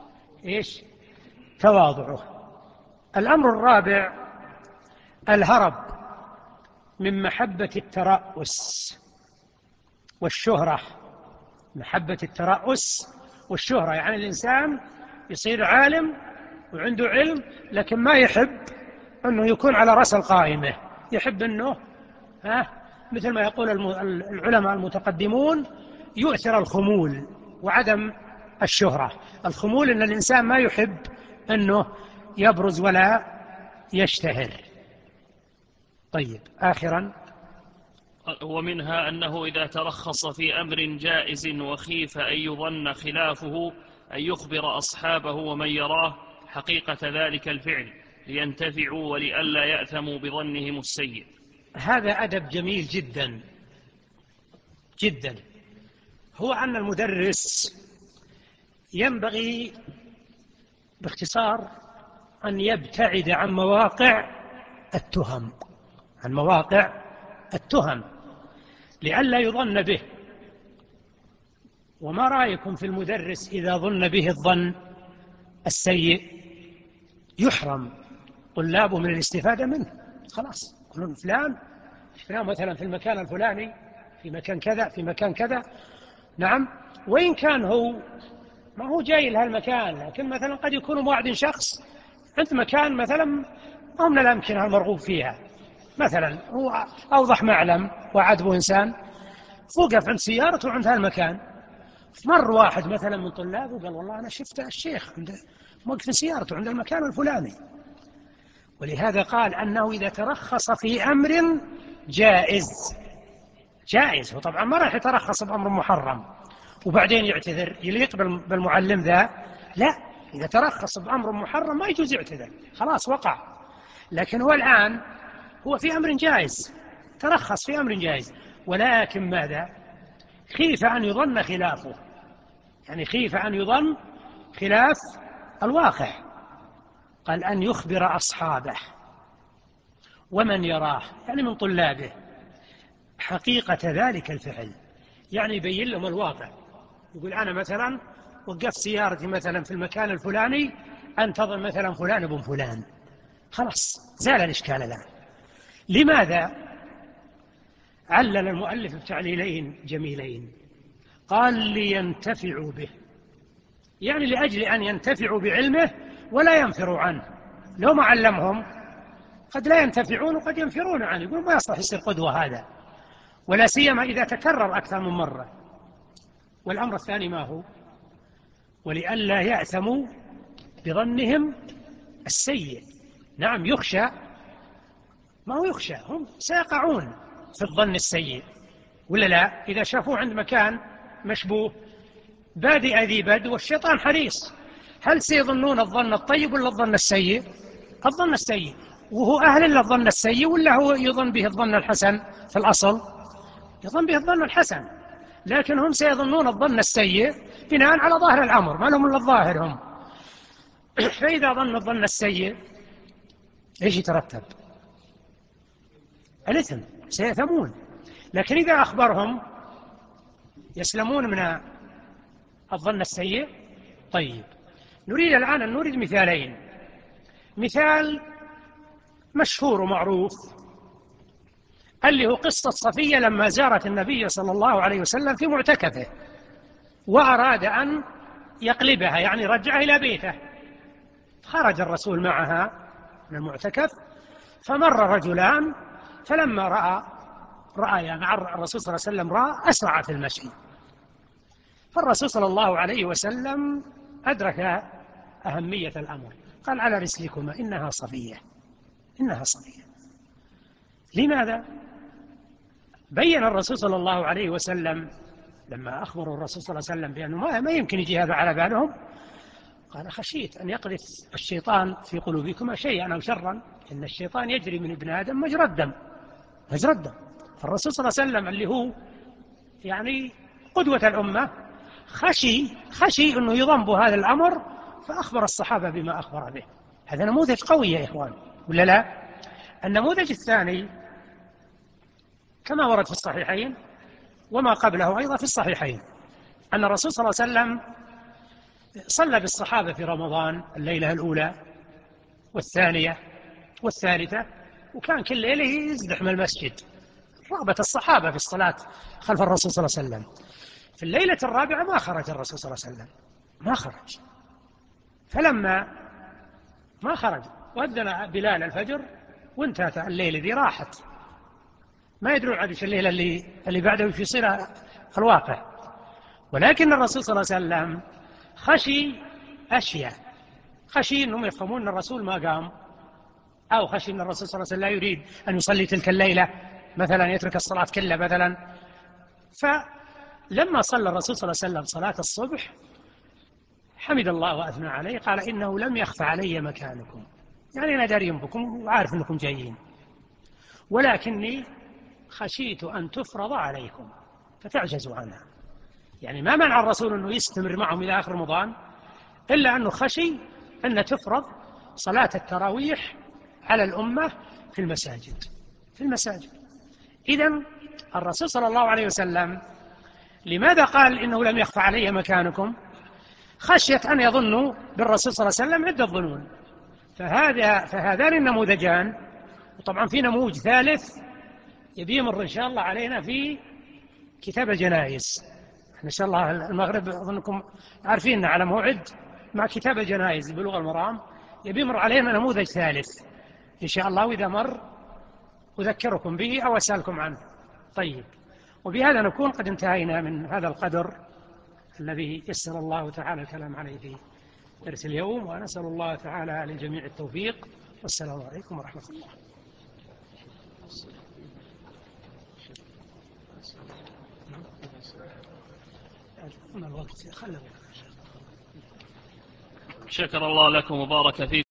تواضعه. الأمر الرابع الهرب من محبة الترأس والشهرة. محبة الترأس والشهرة يعني الإنسان يصير عالم وعنده علم، لكن ما يحب أنه يكون على رأس القائمة، يحب أنه مثل ما يقول العلماء المتقدمون يؤثر الخمول وعدم الشهرة. الخمول أن الإنسان ما يحب أنه يبرز ولا يشتهر. طيب، آخرا ومنها أنه إذا ترخص في أمر جائز وخيف أن يظن خلافه أن يخبر أصحابه ومن يراه حقيقة ذلك الفعل لينتفعوا ولئلا يأثموا بظنهم السيء. هذا أدب جميل جدا جدا، هو أن المدرس ينبغي باختصار أن يبتعد عن مواقع التهم لئلا يظن به. وما رأيكم في المدرس إذا ظن به الظن السيء؟ يحرم طلابه من الاستفادة منه. خلاص يقولون فلان مثلا في المكان الفلاني، في مكان كذا، في مكان كذا. نعم، وإن كان هو ما هو جاي لهالمكان، لكن مثلا قد يكون موعد شخص عند مكان مثلا ما من الأمكنة المرغوب فيها، مثلا هو أوضح معلم وعدبه إنسان، وقف عند سيارته عند هالمكان. مر واحد مثلا من طلابه قال والله أنا شفت الشيخ عند موقف سيارته عند المكان الفلاني. ولهذا قال أنه إذا ترخص في أمر جائز، هو طبعا ما راح يترخص بأمر محرم وبعدين يعتذر يليق بالمعلم ذا، لا، إذا ترخص بأمر محرم ما يجوز يعتذر، خلاص وقع. لكن هو الآن هو في أمر جائز، ترخص في أمر جائز، ولكن ماذا؟ خيف أن يظن خلافه، يعني خيف أن يظن خلاف الواقع. قال أن يخبر أصحابه ومن يراه، يعني من طلابه، حقيقة ذلك الفعل، يعني يبين لهم الواقع. يقول أنا مثلا وقفت سيارتي مثلا في المكان الفلاني أنتظر مثلا فلان ابن فلان، خلاص زال الإشكال الآن. لماذا؟ علل المؤلف بتعليلين جميلين، قال لينتفعوا به، يعني لأجل أن ينتفعوا بعلمه ولا ينفروا عنه. لو ما علمهم قد لا ينتفعون وقد ينفرون عنه، يقول ما يصلح يصير قدوة هذا، ولا سيما إذا تكرر أكثر من مرة. والأمر الثاني ما هو؟ ولئلا يأثموا بظنهم السيء. نعم يخشى، ما هو يخشى، هم سيقعون في الظن السيء ولا لا؟ إذا شافوه عند مكان مشبوه بادئ ذي بدء والشيطان حريص. هل سيظنون الظن الطيب ولا الظن السيء؟ الظن السيء. وهو أهل إلا الظن السيء ولا هو يظن به الظن الحسن؟ في الأصل يظن به الظن الحسن، لكن هم سيظنون الظن السيء بناء على ظاهر الأمر، ما لهم إلا الظاهر هم. فإذا ظنوا الظن السيء إيش يترتب؟ الإثم، سيأثمون. لكن إذا أخبرهم يسلمون من الظن السيء. طيب، نريد الآن أن نريد مثالين. مثال مشهور ومعروف اللي هو قصة صفية لما زارت النبي صلى الله عليه وسلم في معتكفه وأراد أن يقلبها، يعني رجعها إلى بيته. خرج الرسول معها من المعتكف، فمر رجلان، فلما رأى يعني الرسول صلى الله عليه وسلم رأى أسرع في المشي. فالرسول صلى الله عليه وسلم أدرك أهمية الأمر، قال على رسلكما إنها صفية، إنها صفية. لماذا؟ بين الرسول صلى الله عليه وسلم لما أخبروا الرسول صلى الله عليه وسلم بأنه ما يمكن يجي هذا على بالهم، قال خشيت أن يقذف الشيطان في قلوبكما شيئا أو شرا، إن الشيطان يجري من ابن آدم مجرى الدم. فالرسول صلى الله عليه وسلم اللي هو يعني قدوة الأمة خشي أنه يضم هذا الأمر، فأخبر الصحابة بما أخبر به. هذا نموذج قوي يا إخوان، ولا لا؟ النموذج الثاني كما ورد في الصحيحين وما قبله أيضا في الصحيحين، أن الرسول صلى الله عليه وسلم صلى بالصحابة في رمضان الليلة الأولى والثانية والثالثة، وكان كل ليلة يزدحم المسجد، رغبة الصحابة في الصلاة خلف الرسول صلى الله عليه وسلم. في الليلة الرابعة ما خرج الرسول صلى الله عليه وسلم، ما خرج. فلما ما خرج وأذن بلال الفجر وانتهت الليلة ذي راحت، ما يدرون عن الليلة اللي بعده في يصير الواقع. ولكن الرسول صلى الله عليه وسلم خشي أشياء، خشي أنهم يفهمون أن الرسول ما قام، أو خشي أن الرسول صلى الله عليه وسلم لا يريد أن يصلي تلك الليلة، مثلا يترك الصلاة كلها مثلا. فلما صلى الرسول صلى الله عليه وسلم صلاة الصبح حمد الله وأثنى عليه، قال إنه لم يخفى علي مكانكم، يعني أنا داري بكم وعارف أنكم جايين، ولكني خشيت أن تفرض عليكم فتعجزوا عنها. يعني ما منع الرسول أنه يستمر معهم إلى آخر رمضان، إلا أنه خشي أن تفرض صلاة التراويح على الأمة في المساجد. إذن الرسول صلى الله عليه وسلم لماذا قال إنه لم يخفى علي مكانكم؟ خشية أن يظنوا بالرسول صلى الله عليه وسلم عدة ظنون. فهذان النموذجان، وطبعا في نموذج ثالث يبي يمر إن شاء الله علينا في كتاب الجنائز. إن شاء الله المغرب أظنكم عارفين على موعد مع كتاب الجنائز بلوغ المرام، يبي يمر علينا نموذج ثالث إن شاء الله، وإذا مر أذكركم به أو أسألكم عنه. طيب، وبهذا نكون قد انتهينا من هذا القدر الذي يسر الله تعالى الكلام عليه في درس اليوم، ونسأل الله تعالى للجميع التوفيق، والسلام عليكم ورحمة الله. شكر الله لكم وبارك فيكم.